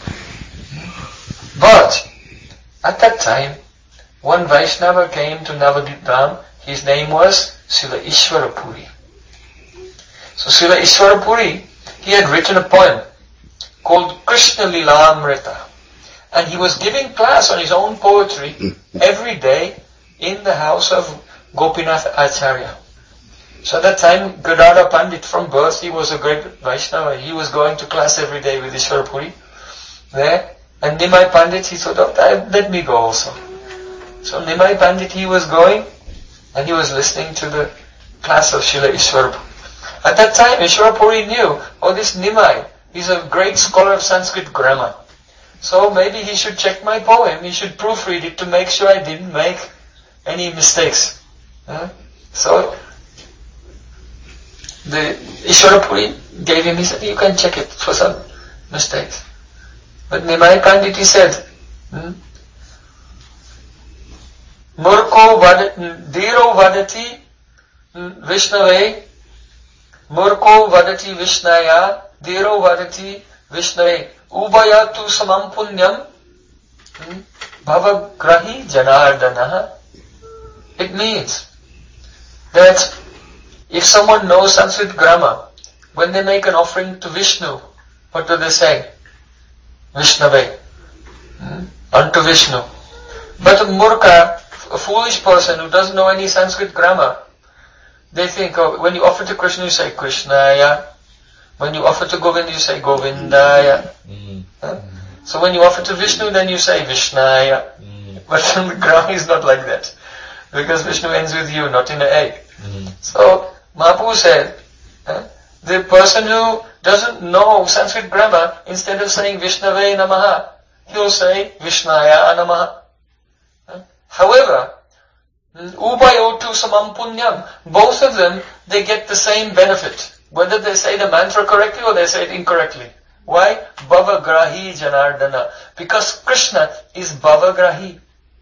But, at that time, one Vaishnava came to Navadvip Dham. His name was Srila Ishwarapuri. So Srila Ishwarapuri, he had written a poem called Krishna Lilamrita. And he was giving class on his own poetry every day in the house of Gopinath Acharya. So at that time, Gadadhar Pandit, from birth, he was a great Vaishnava. He was going to class every day with Ishwarapuri there. And Nimai Pandit, he thought, let me go also. So Nimai Pandit, he was going, and he was listening to the class of Srila Ishwarapuri. At that time, Ishwarapuri knew, this Nimai, he's a great scholar of Sanskrit grammar. So maybe he should check my poem, he should proofread it to make sure I didn't make any mistakes. So, the Ishwarapuri gave him, he said, you can check it for some mistakes. But Nimai Pandit, he said, Murko Dhiro Vadati Vishnave, Murko Vadati Vishnaya, Dhiro Vadati Vishnave, Ubayatu Samam Punyam, Bhavagrahi Janardana. It means that if someone knows Sanskrit grammar, when they make an offering to Vishnu, what do they say? Vishnave. Unto Vishnu. But a murka, a foolish person who doesn't know any Sanskrit grammar, they think, when you offer to Krishna, you say Krishnaya. When you offer to Govinda, you say Govindaya. So when you offer to Vishnu, then you say Vishnaya. But the grammar is not like that. Because Vishnu ends with you, not in an egg. So, Mahaprabhu said, the person who doesn't know Sanskrit grammar, instead of saying Vishnave Namaha, he'll say Vishnaya Namaha. However, Ubayotu Samam Punyam, both of them, they get the same benefit. Whether they say the mantra correctly or they say it incorrectly. Why? Bhavagrahi Janardana. Because Krishna is Bhavagrahi.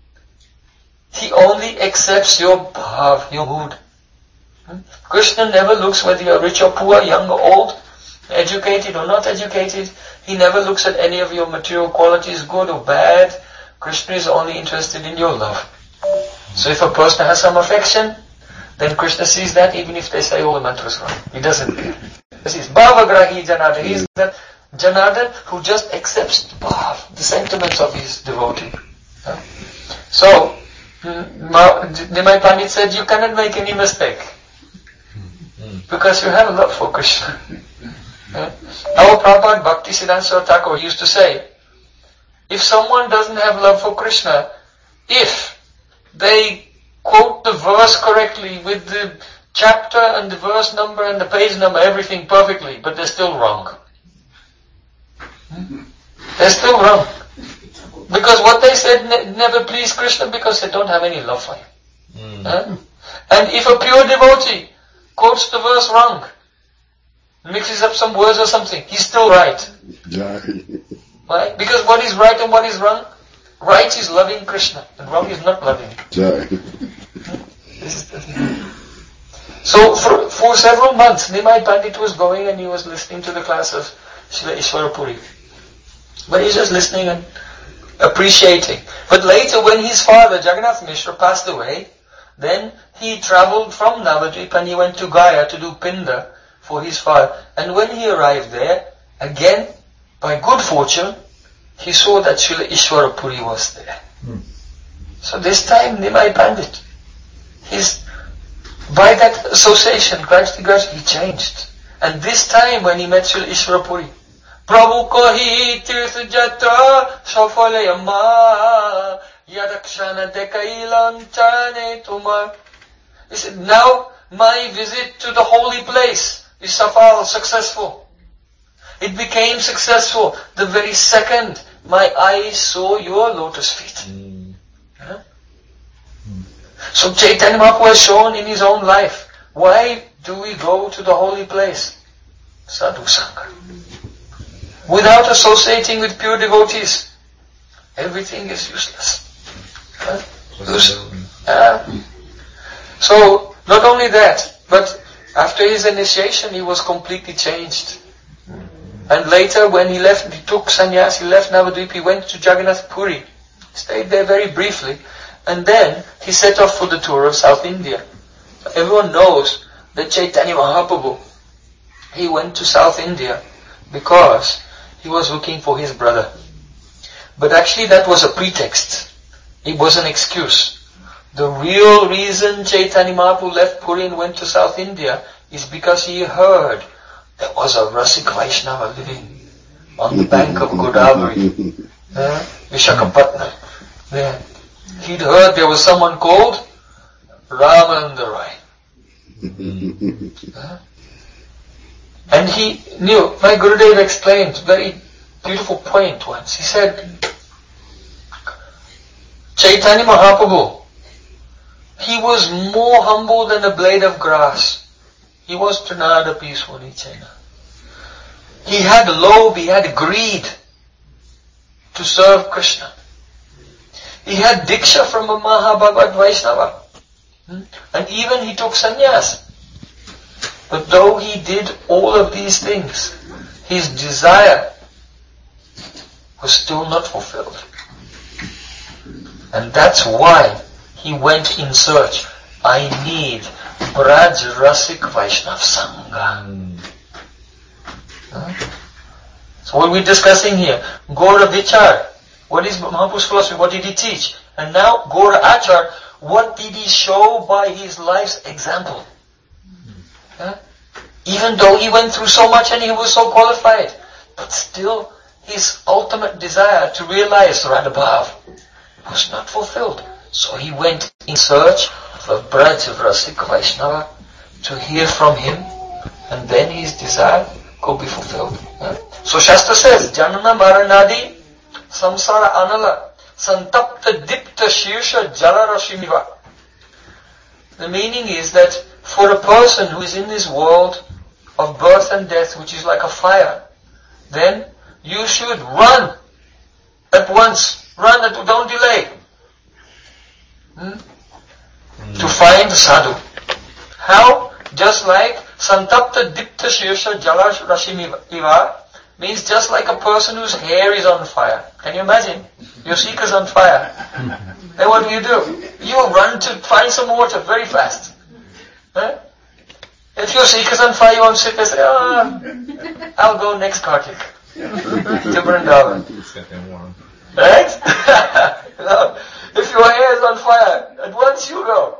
He only accepts your bhav, your mood. Krishna never looks whether you're rich or poor, young or old, educated or not educated. He never looks at any of your material qualities, good or bad. Krishna is only interested in your love. So if a person has some affection, then Krishna sees that even if they say all the mantras wrong. He doesn't care. This is Bhavagrahi Janardana. He is that Janardana who just accepts the bhav, the sentiments of his devotee. So, Nimai Pandit said, you cannot make any mistake. Because you have a love for Krishna. Our Prabhupada Bhaktisiddhanta Saraswati Thakur used to say, if someone doesn't have love for Krishna, if they quote the verse correctly with the chapter and the verse number and the page number, everything perfectly, but they're still wrong. They're still wrong. Because what they said never pleased Krishna because they don't have any love for him. And if a pure devotee quotes the verse wrong, mixes up some words or something, he's still right. Why? Because what is right and what is wrong? Right is loving Krishna, and wrong is not loving him. This is the thing. So for several months, Nimai Pandit was going and he was listening to the class of Srila Ishwarapuri. But he's just listening and appreciating. But later when his father, Jagannath Mishra, passed away, then he travelled from Navadvip and he went to Gaya to do Pinda for his father. And when he arrived there, again, by good fortune, he saw that Srila Ishwarapuri was there. So this time, Nimai Pandit, by that association, gradually, he changed. And this time, when he met Srila Ishwarapuri, Prabhu kohi tirth jatra safalayamma yadakshana dekailam chane tumar. He said, now my visit to the holy place is safal, successful. It became successful the very second my eyes saw your lotus feet. So Chaitanya Mahaprabhu has shown in his own life, why do we go to the holy place? Sadhu Sangha. Without associating with pure devotees, everything is useless. So, not only that, but after his initiation, he was completely changed. And later, when he took sannyas, he left Navadvip, he went to Jagannath Puri, stayed there very briefly, and then he set off for the tour of South India. Everyone knows that Chaitanya Mahaprabhu, he went to South India because he was looking for his brother. But actually that was a pretext. It was an excuse. The real reason Chaitanya Mahaprabhu left Puri and went to South India is because he heard there was a Rasik Vaishnava living on the bank of Godavari, Vishakhapatnam. There. He'd heard there was someone called Ramananda Rai. And he knew, my Gurudev explained a very beautiful point once. He said, Chaitanya Mahaprabhu, he was more humble than a blade of grass. He was Trinadapi Swanichena. He had lobe, he had greed to serve Krishna. He had Diksha from a Mahabhagavad Vaishnava. And even he took sannyas. But though he did all of these things, his desire was still not fulfilled. And that's why he went in search. I need Braj Rasik Vaishnav Sangha. So what we're discussing here, Gaura Vichar. What is Mahaprabhu's philosophy? What did he teach? And now Gaura Achar, what did he show by his life's example? Even though he went through so much and he was so qualified, but still his ultimate desire to realize Radhabhav was not fulfilled. So he went in search of a Braj of Rasik Vaishnava to hear from him, and then his desire could be fulfilled. So Shastra says, Janana Maranadi Samsara Anala Santapta Dipta Shirsha Jala Rashimiva. The meaning is that for a person who is in this world of birth and death, which is like a fire, then you should run at once. Don't delay. To find sadhu. How? Just like Santapta Dipta Shirsha Jala Rashimiva means just like a person whose hair is on fire. Can you imagine? Your seeker's on fire. Then what do? You run to find some water very fast. If your seeker's on fire, you won't sit there and say, I'll go next Kartik to Vrindavan. Right? No. If your hair is on fire, at once you go.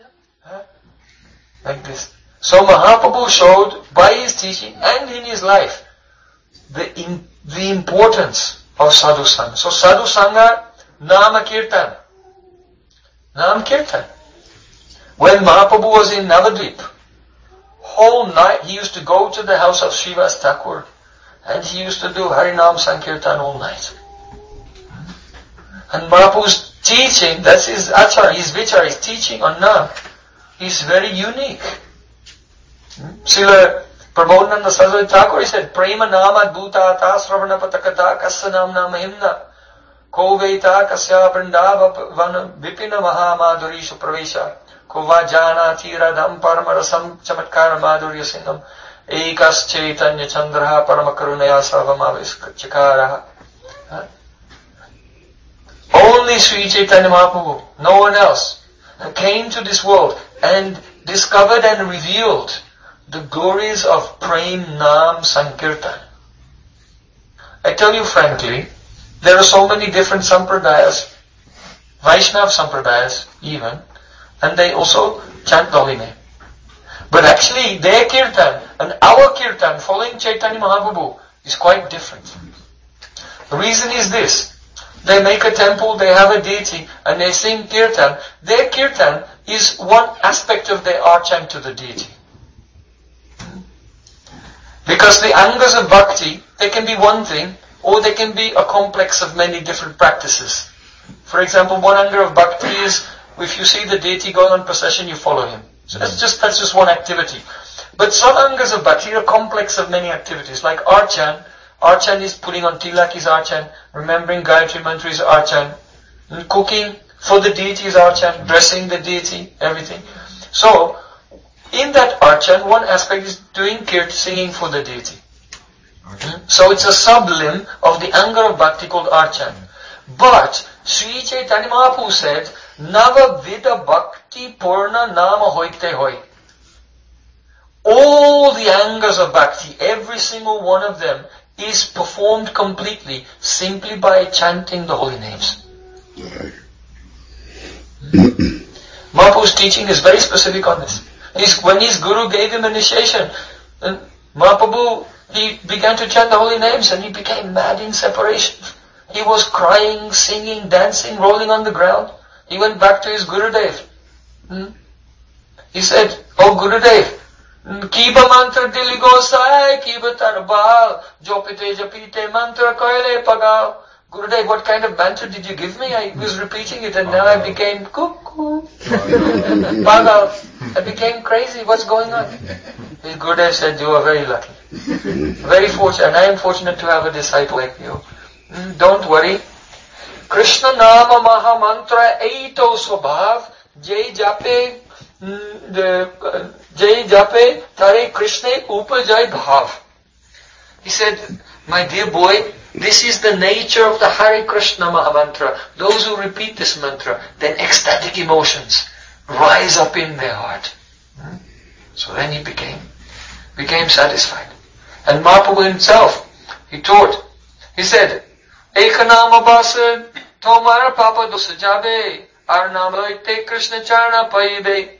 Like this. So Mahaprabhu showed by his teaching and in his life the importance of sadhu sangha. So sadhu sangha, nama kirtan. Nam kirtan. When Mahaprabhu was in Navadvip, whole night he used to go to the house of Srivas Thakur and he used to do Harinam Sankirtan all night. And Mahaprabhu's teaching, that's his achar, his vichar, his teaching on Nam, is very unique. Srila Prabodhananda Saraswati Thakur, he said, Prema nama bhutata sravana patakata kassa namna mahimna koveita kasya vrindava vipina mahamadhurishu pravesha kova jana tiradam paramarasam chamatkara madhurya singam ekas chaitanya chandraha paramakarunaya sarvamavis chakaraha. Only Sri Chaitanya Mahaprabhu, no one else, came to this world and discovered and revealed the glories of Prem Nam Sankirtan. I tell you frankly, there are so many different sampradayas, Vaishnav sampradayas even, and they also chant the holy name. But actually their kirtan and our kirtan following Chaitanya Mahaprabhu is quite different. The reason is this. They make a temple, they have a deity, and they sing kirtan. Their kirtan is one aspect of their archant to the deity. Because the angas of bhakti, they can be one thing, or they can be a complex of many different practices. For example, one anga of bhakti is if you see the deity going on procession, you follow him. So that's just one activity. But sadhangas of bhakti are a complex of many activities. Like archan. Archan is putting on tilak is archan. Remembering Gayatri mantra is archan. And cooking for the deity is archan. Dressing the deity, everything. So, in that archan, one aspect is doing kirtan, singing for the deity. So it's a sub-limb of the anga of bhakti called archan. But Sri Chaitanya Mahaprabhu said, Nava Vida Bhakti Purna Nama Hoite Hoi. All the angas of bhakti, every single one of them, is performed completely simply by chanting the holy names. Mahaprabhu's teaching is very specific on this. When his guru gave him initiation, Mahaprabhu, he began to chant the holy names and he became mad in separation. He was crying, singing, dancing, rolling on the ground. He went back to his Gurudev. He said, "Oh Gurudev, Kiba mantra diligo sai, kiba tarbal, jopite japite mantra koile pagal." Gurudev, what kind of mantra did you give me? I was repeating it and now I became cuckoo. Pagal. I became crazy. What's going on? His Gurudev said, "You are very lucky. Very fortunate. And I am fortunate to have a disciple like you. Don't worry. Krishna Nama Maha Mantra Eito Swabhav Jai Jape Tare Krishna Upajai Bhav." He said, "My dear boy, this is the nature of the Hare Krishna Maha Mantra. Those who repeat this mantra, then ecstatic emotions rise up in their heart." So then he became satisfied. And Mahaprabhu himself, he taught, he said, "Ekanama Basad Tomara Papa Dosajabe Arnamloite Krishna Charna Paibe."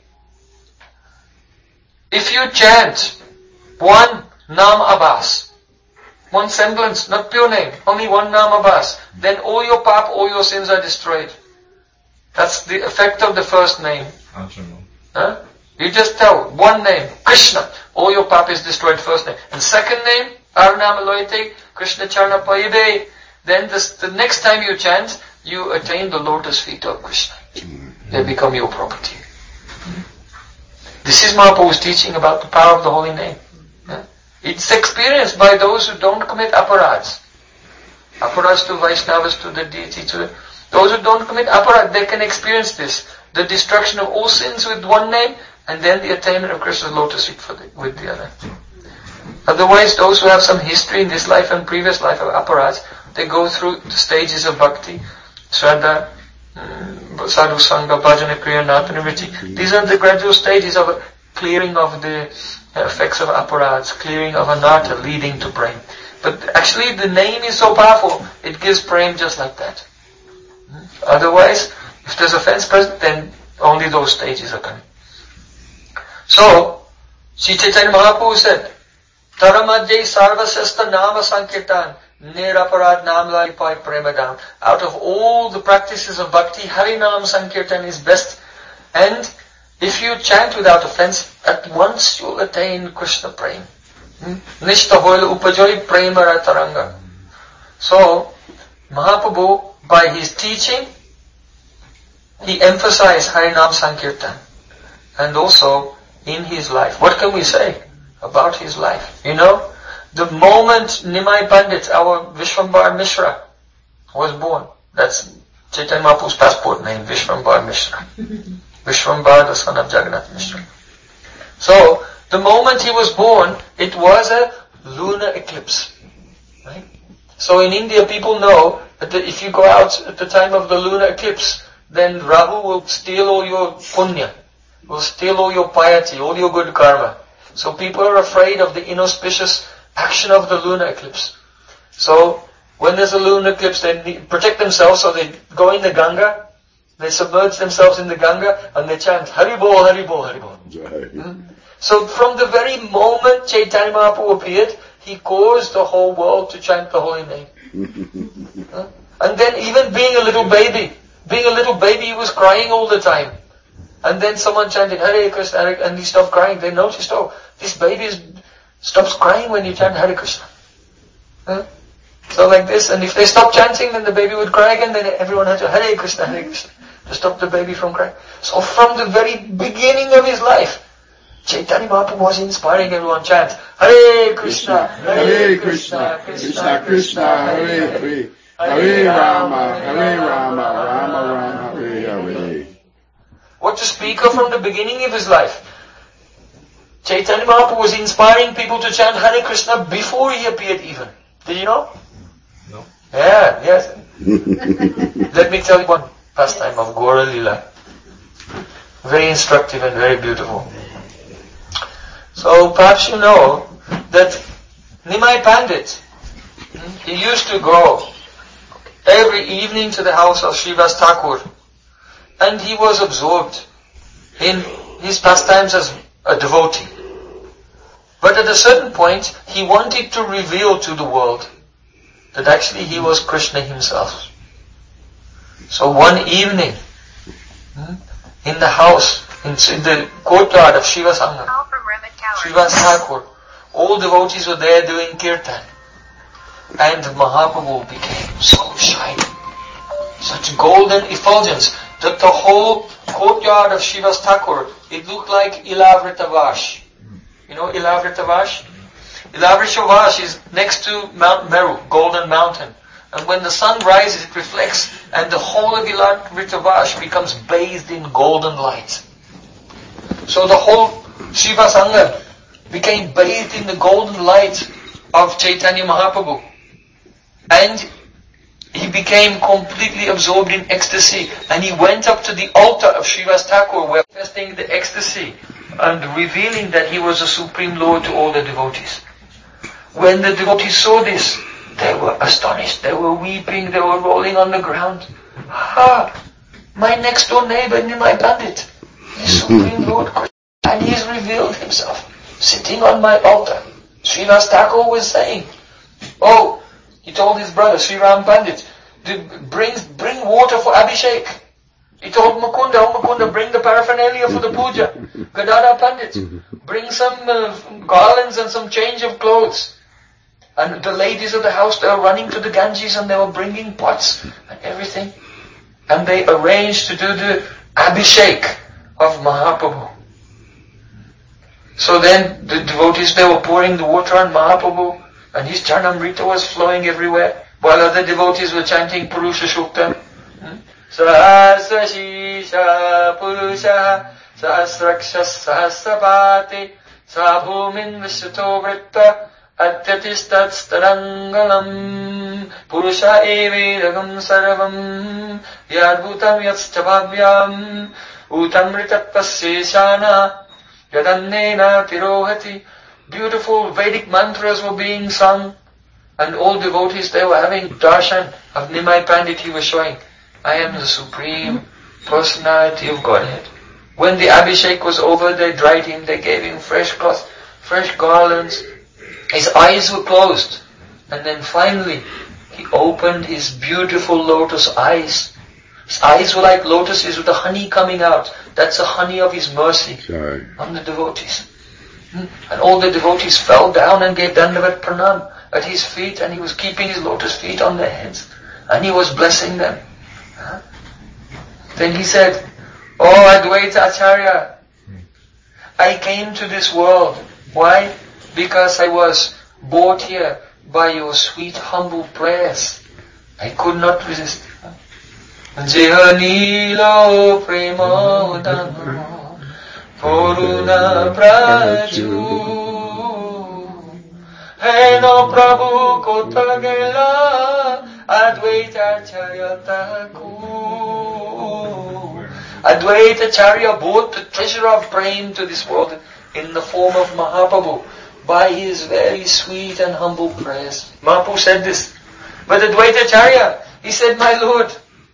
If you chant one Nam Abbas, one semblance, not pure name, only one Nam Abbas, then all your pap, all your sins are destroyed. That's the effect of the first name. Huh? You just tell one name, Krishna, all your pap is destroyed, first name. And second name, Arnam Loite, Krishna Charna Paibe. Then the next time you chant, you attain the lotus feet of Krishna. They become your property. This is Mahaprabhu's teaching about the power of the holy name. It's experienced by those who don't commit aparadhs. Aparadhs to Vaishnavas, to the deity, those who don't commit aparadh, they can experience this. The destruction of all sins with one name, and then the attainment of Krishna's lotus feet with the other. Otherwise, those who have some history in this life and previous life of aparadhs, they go through the stages of bhakti, shraddha, sadhu sangha, bhajana, kriya, navritti. These are the gradual stages of clearing of the effects of aparadhs, clearing of anartha, leading to prema. But actually the name is so powerful, it gives prema just like that. Otherwise, if there's offense present, then only those stages are coming. So, Sri Chaitanya Mahaprabhu said, "Taramajjai sarvasasta nama sankirtan, niraparad nam lalipai premadam." Out of all the practices of bhakti, Harinam Sankirtan is best. And if you chant without offense, at once you'll attain Krishna prema. Nishta hoila upajoy prema rataranga. So, Mahaprabhu, by his teaching, he emphasized Harinam Sankirtan. And also, in his life. What can we say about his life? You know, the moment Nimai Pandit, our Vishwambar Mishra, was born, that's Chaitanya Mahaprabhu's passport name, Vishwambar Mishra. Vishwambar, the son of Jagannath Mishra. So, the moment he was born, it was a lunar eclipse. Right? So in India, people know that if you go out at the time of the lunar eclipse, then Rahu will steal all your punya, will steal all your piety, all your good karma. So people are afraid of the inauspicious action of the lunar eclipse. So when there's a lunar eclipse, they protect themselves, so they go in the Ganga, they submerge themselves in the Ganga, and they chant Haribol, Haribol, Haribol. So from the very moment Chaitanya Mahaprabhu appeared, he caused the whole world to chant the holy name. And then even being a little baby, he was crying all the time. And then someone chanted Hare Krishna, and he stopped crying. They noticed, oh, this baby stops crying when you chant Hare Krishna. So like this, and if they stopped chanting, then the baby would cry again, then everyone had to Hare Krishna, Hare Krishna. to stop the baby from crying. So from the very beginning of his life, Chaitanya Mahaprabhu was inspiring everyone to chant Hare Krishna, Hare Krishna, Krishna Krishna, Hare Hare, Hare Rama, Rama Rama, Hare Hare. What to speak of from the beginning of his life? Chaitanya Mahaprabhu was inspiring people to chant Hare Krishna before he appeared even. Did you know? No. Yeah, yes. Let me tell you one pastime of Gaura Lila. Very instructive and very beautiful. So perhaps you know that Nimai Pandit, he used to go every evening to the house of Srivas Thakur, and he was absorbed in his pastimes as a devotee. But at a certain point, he wanted to reveal to the world that actually he was Krishna himself. So one evening, in the house, in the courtyard of Srivas Sangam, Srivas Thakur, all devotees were there doing kirtan. And Mahaprabhu became so shiny, such golden effulgence, that the whole courtyard of Srivas Thakur, it looked like Ilavrita. You know Ilavrita? Ilavrita is next to Mount Meru, Golden Mountain. And when the sun rises, it reflects, and the whole of Ilavrita becomes bathed in golden light. So the whole Shiva Sangha became bathed in the golden light of Chaitanya Mahaprabhu. And he became completely absorbed in ecstasy. And he went up to the altar of Srivas Thakur, where manifesting the ecstasy and revealing that he was the Supreme Lord to all the devotees. When the devotees saw this, they were astonished, they were weeping, they were rolling on the ground. My next door neighbor, Nimai Pandit, is Supreme Lord Krishna, and he has revealed himself, sitting on my altar. Srivas Thakur was saying, he told his brother, Sri Ram Pandit, bring water for Abhishek. He told Mukunda, bring the paraphernalia for the puja. Gadada Pandit, bring some garlands and some change of clothes. And the ladies of the house, they were running to the Ganges and they were bringing pots and everything. And they arranged to do the Abhishek of Mahaprabhu. So then the devotees, they were pouring the water on Mahaprabhu, and his Charnamrita was flowing everywhere, while other devotees were chanting Purusha Shukta. Sahasra Shisha Purusha Sahasrakshas Sahasrapati Sabhumin Vishyato Vritta Adyatistat Starangalam Purusha Evedagam Sarvam Yadbhutam Yatstavabhyam Utamritatpasyeshana Yadannena Tirohati. Beautiful Vedic mantras were being sung, and all devotees, they were having darshan of Nimai Pandit. He was showing, I am the Supreme Personality of Godhead. When the Abhishek was over, they dried him, they gave him fresh cloth, fresh garlands. His eyes were closed, and then finally he opened his beautiful lotus eyes. His eyes were like lotuses with the honey coming out. That's the honey of his mercy on the devotees. And all the devotees fell down and gave Dandavat Pranam at his feet, and he was keeping his lotus feet on their heads, and he was blessing them. Then he said, Advaita Acharya, I came to this world. Why? Because I was brought here by your sweet, humble prayers. I could not resist. Jeha Nilo Prema Dhamma Puruna Praju Heno Prabhu Kotagela Advaita Acharya Thakur. Advaita Acharya brought the treasure of Prem to this world in the form of Mahaprabhu by his very sweet and humble prayers. Mahaprabhu said this. But Advaita Acharya, he said, my Lord,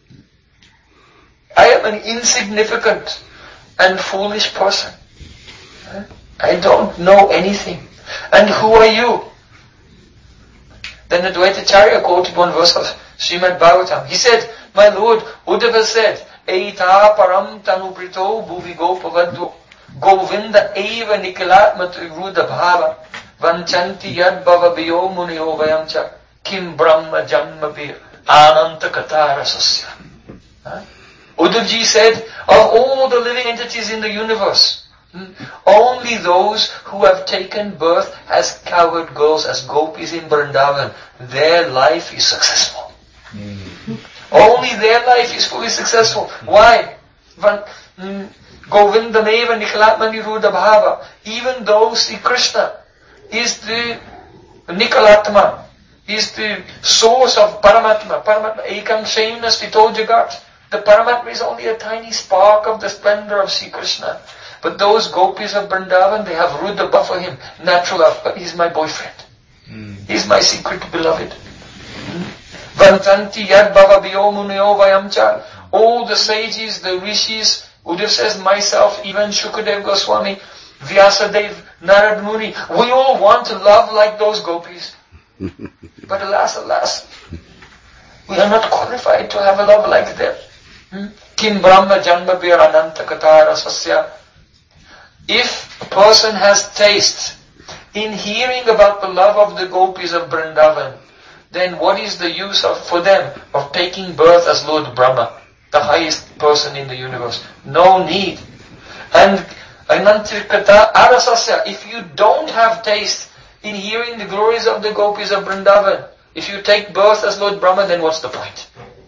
I am an insignificant and foolish person. I don't know anything. And who are you? Then Advaita Acharya quoted one verse of Srimad Bhagavatam. He said, my Lord, Uddhava said, Eita param tanuprito bhuvi gopavaddu Govinda eva nikilatmat ruda bhava Vanchanti yad bhava biyo muniyo vayamcha Kim brahma janma bir ananta katara sasya. Buddhaji said, of all the living entities in the universe, only those who have taken birth as cowherd girls, as gopis in Vrindavan, their life is successful. Only their life is fully successful. Why? Govindameva Nikalatma Niruddha Bhava. Even though Sri Krishna is the Nikalatma, is the source of Paramatma. Paramatma Ekam Shaimna Stito Jagat. The Paramatma is only a tiny spark of the splendor of Sri Krishna. But those gopis of Vrindavan, they have Ruddha for him, natural love, but he's my boyfriend. He's my secret beloved. Vantanti yad bhava biyo munyo vayamcha. All the sages, the rishis, Uddhav says, myself, even Shukadev Goswami, Vyasadev, Narad Muni, we all want to love like those gopis. But alas, we are not qualified to have a love like them. Kim Brahma Janma Bir Ananta Katara Sasya. If a person has taste in hearing about the love of the gopis of Vrindavan, then what is the use for them of taking birth as Lord Brahma, the highest person in the universe? No need. And Anantirkata Arasasya, if you don't have taste in hearing the glories of the gopis of Vrindavan, if you take birth as Lord Brahma, then what's the point?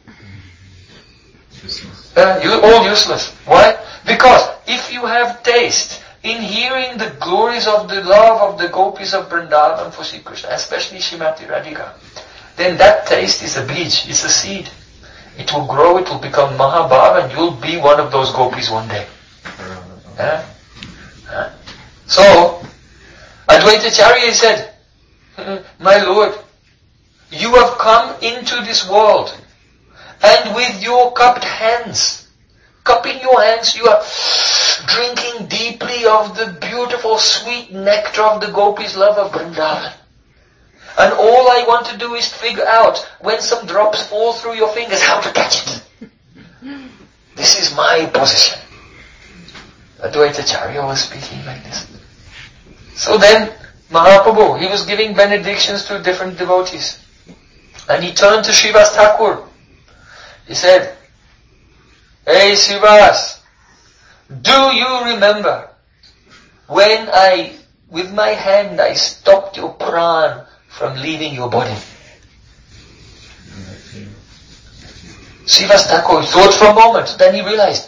All useless. Why? Because if you have taste in hearing the glories of the love of the gopis of Vrindavan for Sri Krishna, especially Srimati Radhika, then that taste is a bij, it's a seed. It will grow, it will become Mahabhav, and you'll be one of those gopis one day. So, Advaita Acharya said, my Lord, you have come into this world, and with your cupped hands, cupping your hands, you are drinking deeply of the beautiful sweet nectar of the gopis' love of Vrindavan. And all I want to do is figure out, when some drops fall through your fingers, how to catch it. This is my position. Advaita Acharya was speaking like this. So then, Mahaprabhu, he was giving benedictions to different devotees. And he turned to Srivas Thakur. He said, Hey Srivas, do you remember when with my hand I stopped your pran from leaving your body? Srivas Thakur thought for a moment, then he realized,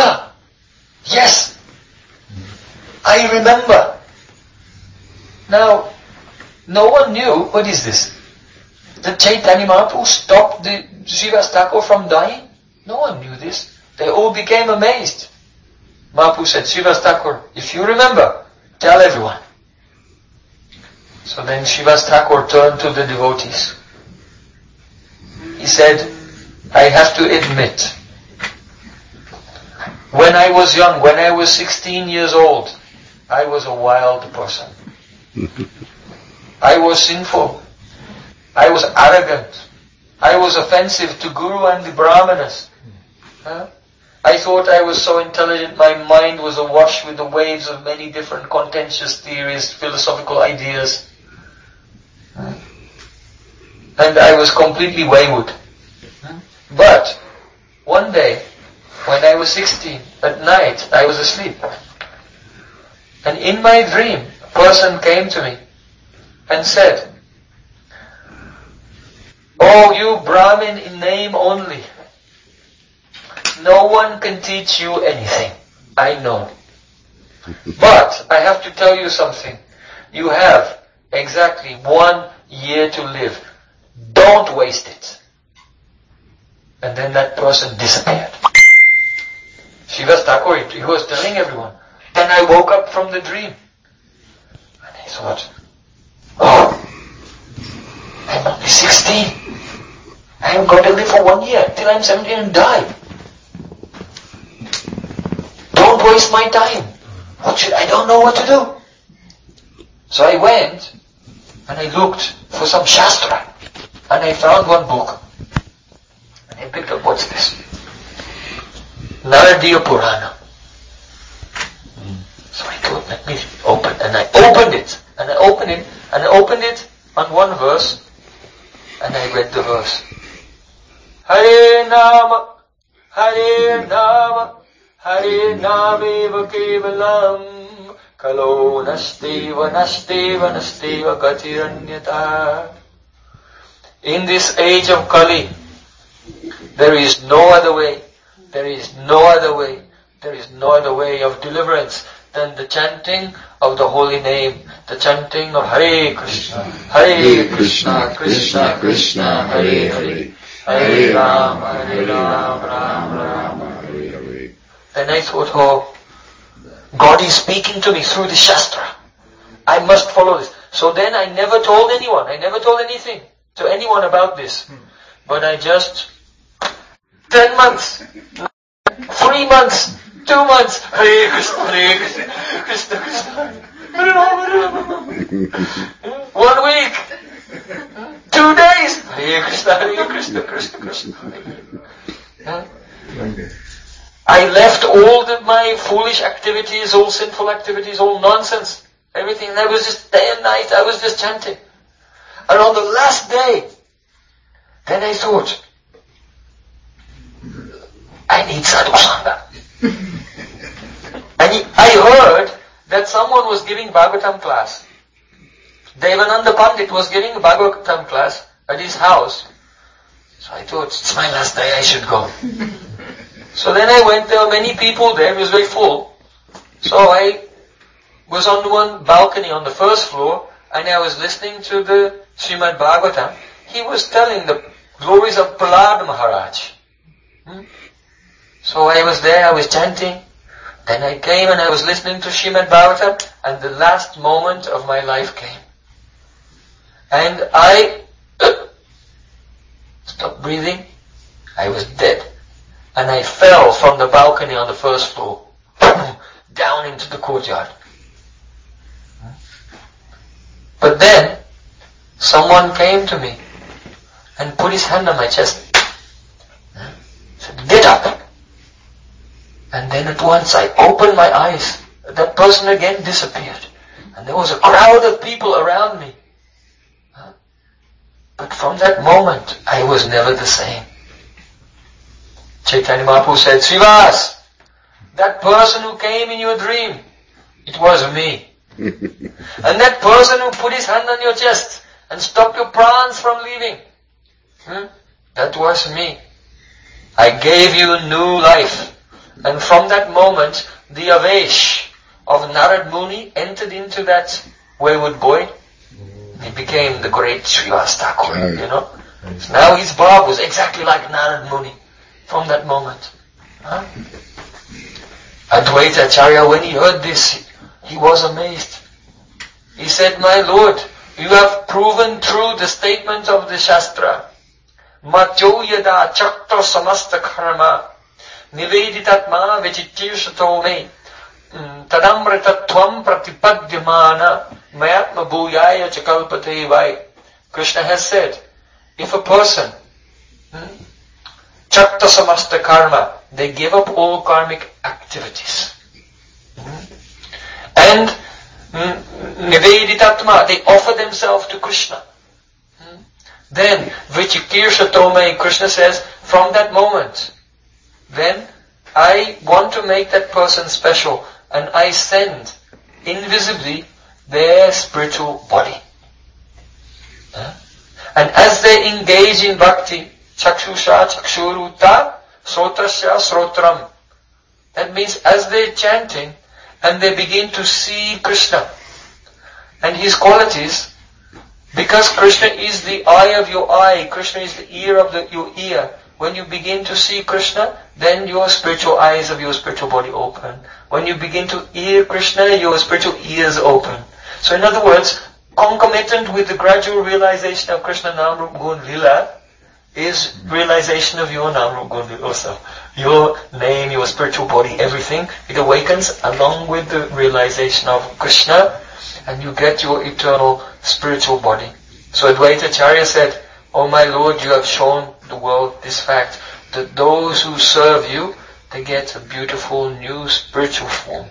yes, I remember. Now, no one knew, what is this? That Chaitanya Mahaprabhu stopped the Srivas Thakur from dying? No one knew this. They all became amazed. Mahaprabhu said, Srivas Thakur, if you remember, tell everyone. So then Srivas Thakur turned to the devotees. He said, I have to admit, when I was young, when I was 16 years old, I was a wild person. I was sinful. I was arrogant. I was offensive to Guru and the Brahmanas. I thought I was so intelligent, my mind was awash with the waves of many different contentious theories, philosophical ideas. And I was completely wayward. But, one day, when I was 16, at night, I was asleep. And in my dream, a person came to me and said, Oh, you Brahmin in name only. No one can teach you anything. I know. But, I have to tell you something. You have exactly 1 year to live. Don't waste it. And then that person disappeared. Srivas Thakur, he was telling everyone. Then I woke up from the dream. And I thought, I'm only 16. I have got to live for 1 year till I'm 17 and die. Don't waste my time. I don't know what to do. So I went and I looked for some Shastra. And I found one book. And I picked up, what's this? Naradiya Purana. So I thought, let me open. And I opened it. And I opened it. And I opened it on one verse. And I read the verse. Hare Hare Nameva Kevalam, Kalo Nasteva Nasteva Nasteva Gatiranyata. In this age of Kali, there is no other way. There is no other way. There is no other way of deliverance than the chanting of the holy name, the chanting of Hare Krishna, Krishna Krishna, Hare Hare, Hare Ram, Ram Ram, Hare Hare. Then I thought, oh, God is speaking to me through the Shastra. I must follow this. So then I never told anyone, I never told anything to anyone about this. But I just, 10 months, 3 months, 2 months, Hare Krishna, Krishna Krishna, Hare Rama. 1 week, 2 days, Hare Krishna, Krishna. I left all my foolish activities, all sinful activities, all nonsense, everything. And I was just day and night, I was just chanting. And on the last day, then I thought, I need sadhu sangha. And I heard that someone was giving Bhagavatam class. Devananda Pandit was giving a Bhagavatam class at his house. So I thought, it's my last day, I should go. So then I went, there were many people there, it was very full. So I was on one balcony on the first floor, and I was listening to the Srimad Bhagavatam. He was telling the glories of Prahlad Maharaj. So I was there, I was chanting. Then I came and I was listening to Srimad Bhagavatam, and the last moment of my life came. And I stopped breathing. I was dead. And I fell from the balcony on the first floor, down into the courtyard. But then, someone came to me and put his hand on my chest. Said, get up. And then at once I opened my eyes. That person again disappeared. And there was a crowd of people around me. But from that moment, I was never the same. Chaitanya Mahaprabhu said, Srivas, that person who came in your dream, it was me. And that person who put his hand on your chest and stopped your prans from leaving, that was me. I gave you new life. And from that moment, the Avesh of Narad Muni entered into that wayward boy. He became the great Srivas Thakur, you know. So now his bhav was exactly like Narad Muni from that moment. Advaita Acharya, when he heard this, he was amazed. He said, my Lord, you have proven true the statement of the Shastra. Matyo yada chakta samasta karma niveditatma vichityushato me tadamritatvam pratipadyamana mayatma bhuyaya chakalpate vai. Krishna has said, if a person chakta samasta karma, they give up all karmic activities. And niveditatma, they offer themselves to Krishna. Then, vichikirsa tome, Krishna says, from that moment, then I want to make that person special, and I send invisibly their spiritual body. And as they engage in bhakti, chakshusha chakshuruta, srotrasya srotram. That means as they're chanting, and they begin to see Krishna and His qualities, because Krishna is the eye of your eye, Krishna is the ear of your ear. When you begin to see Krishna, then your spiritual eyes of your spiritual body open. When you begin to hear Krishna, your spiritual ears open. So in other words, concomitant with the gradual realization of Krishna Nam Rup Gun Lila is realization of your Nam Rup Gun Lila also. Your name, your spiritual body, everything, it awakens along with the realization of Krishna, and you get your eternal spiritual body. So Advaita Acharya said, oh my Lord, you have shown the world this fact, that those who serve you, they get a beautiful new spiritual form.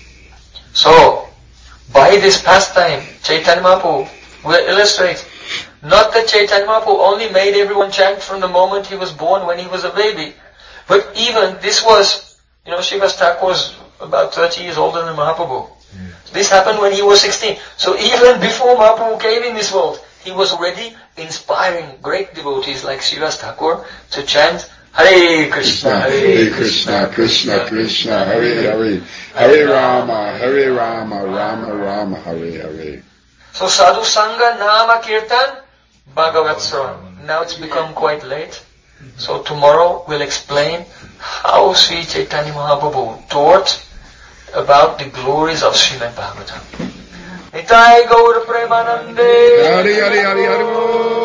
So, by this pastime, Chaitanya Mahaprabhu will illustrate Not that Chaitanya Mahaprabhu only made everyone chant from the moment he was born when he was a baby. But even this was, Srivas Thakur was about 30 years older than Mahaprabhu. This happened when he was 16. So even before Mahaprabhu came in this world, he was already inspiring great devotees like Srivas Thakur to chant Hare Krishna, Hare Krishna, Krishna Krishna, Hare Hare, Hare Rama, Rama Rama, Hare Hare. So Sadhu Sangha, Nama Kirtan, Bhagavat Sravan. Now it's become quite late. So tomorrow we'll explain how Sri Chaitanya Mahaprabhu taught about the glories of Srimad Bhagavatam. Nitai Gaur Premanande. Hare Hare Hare Hare.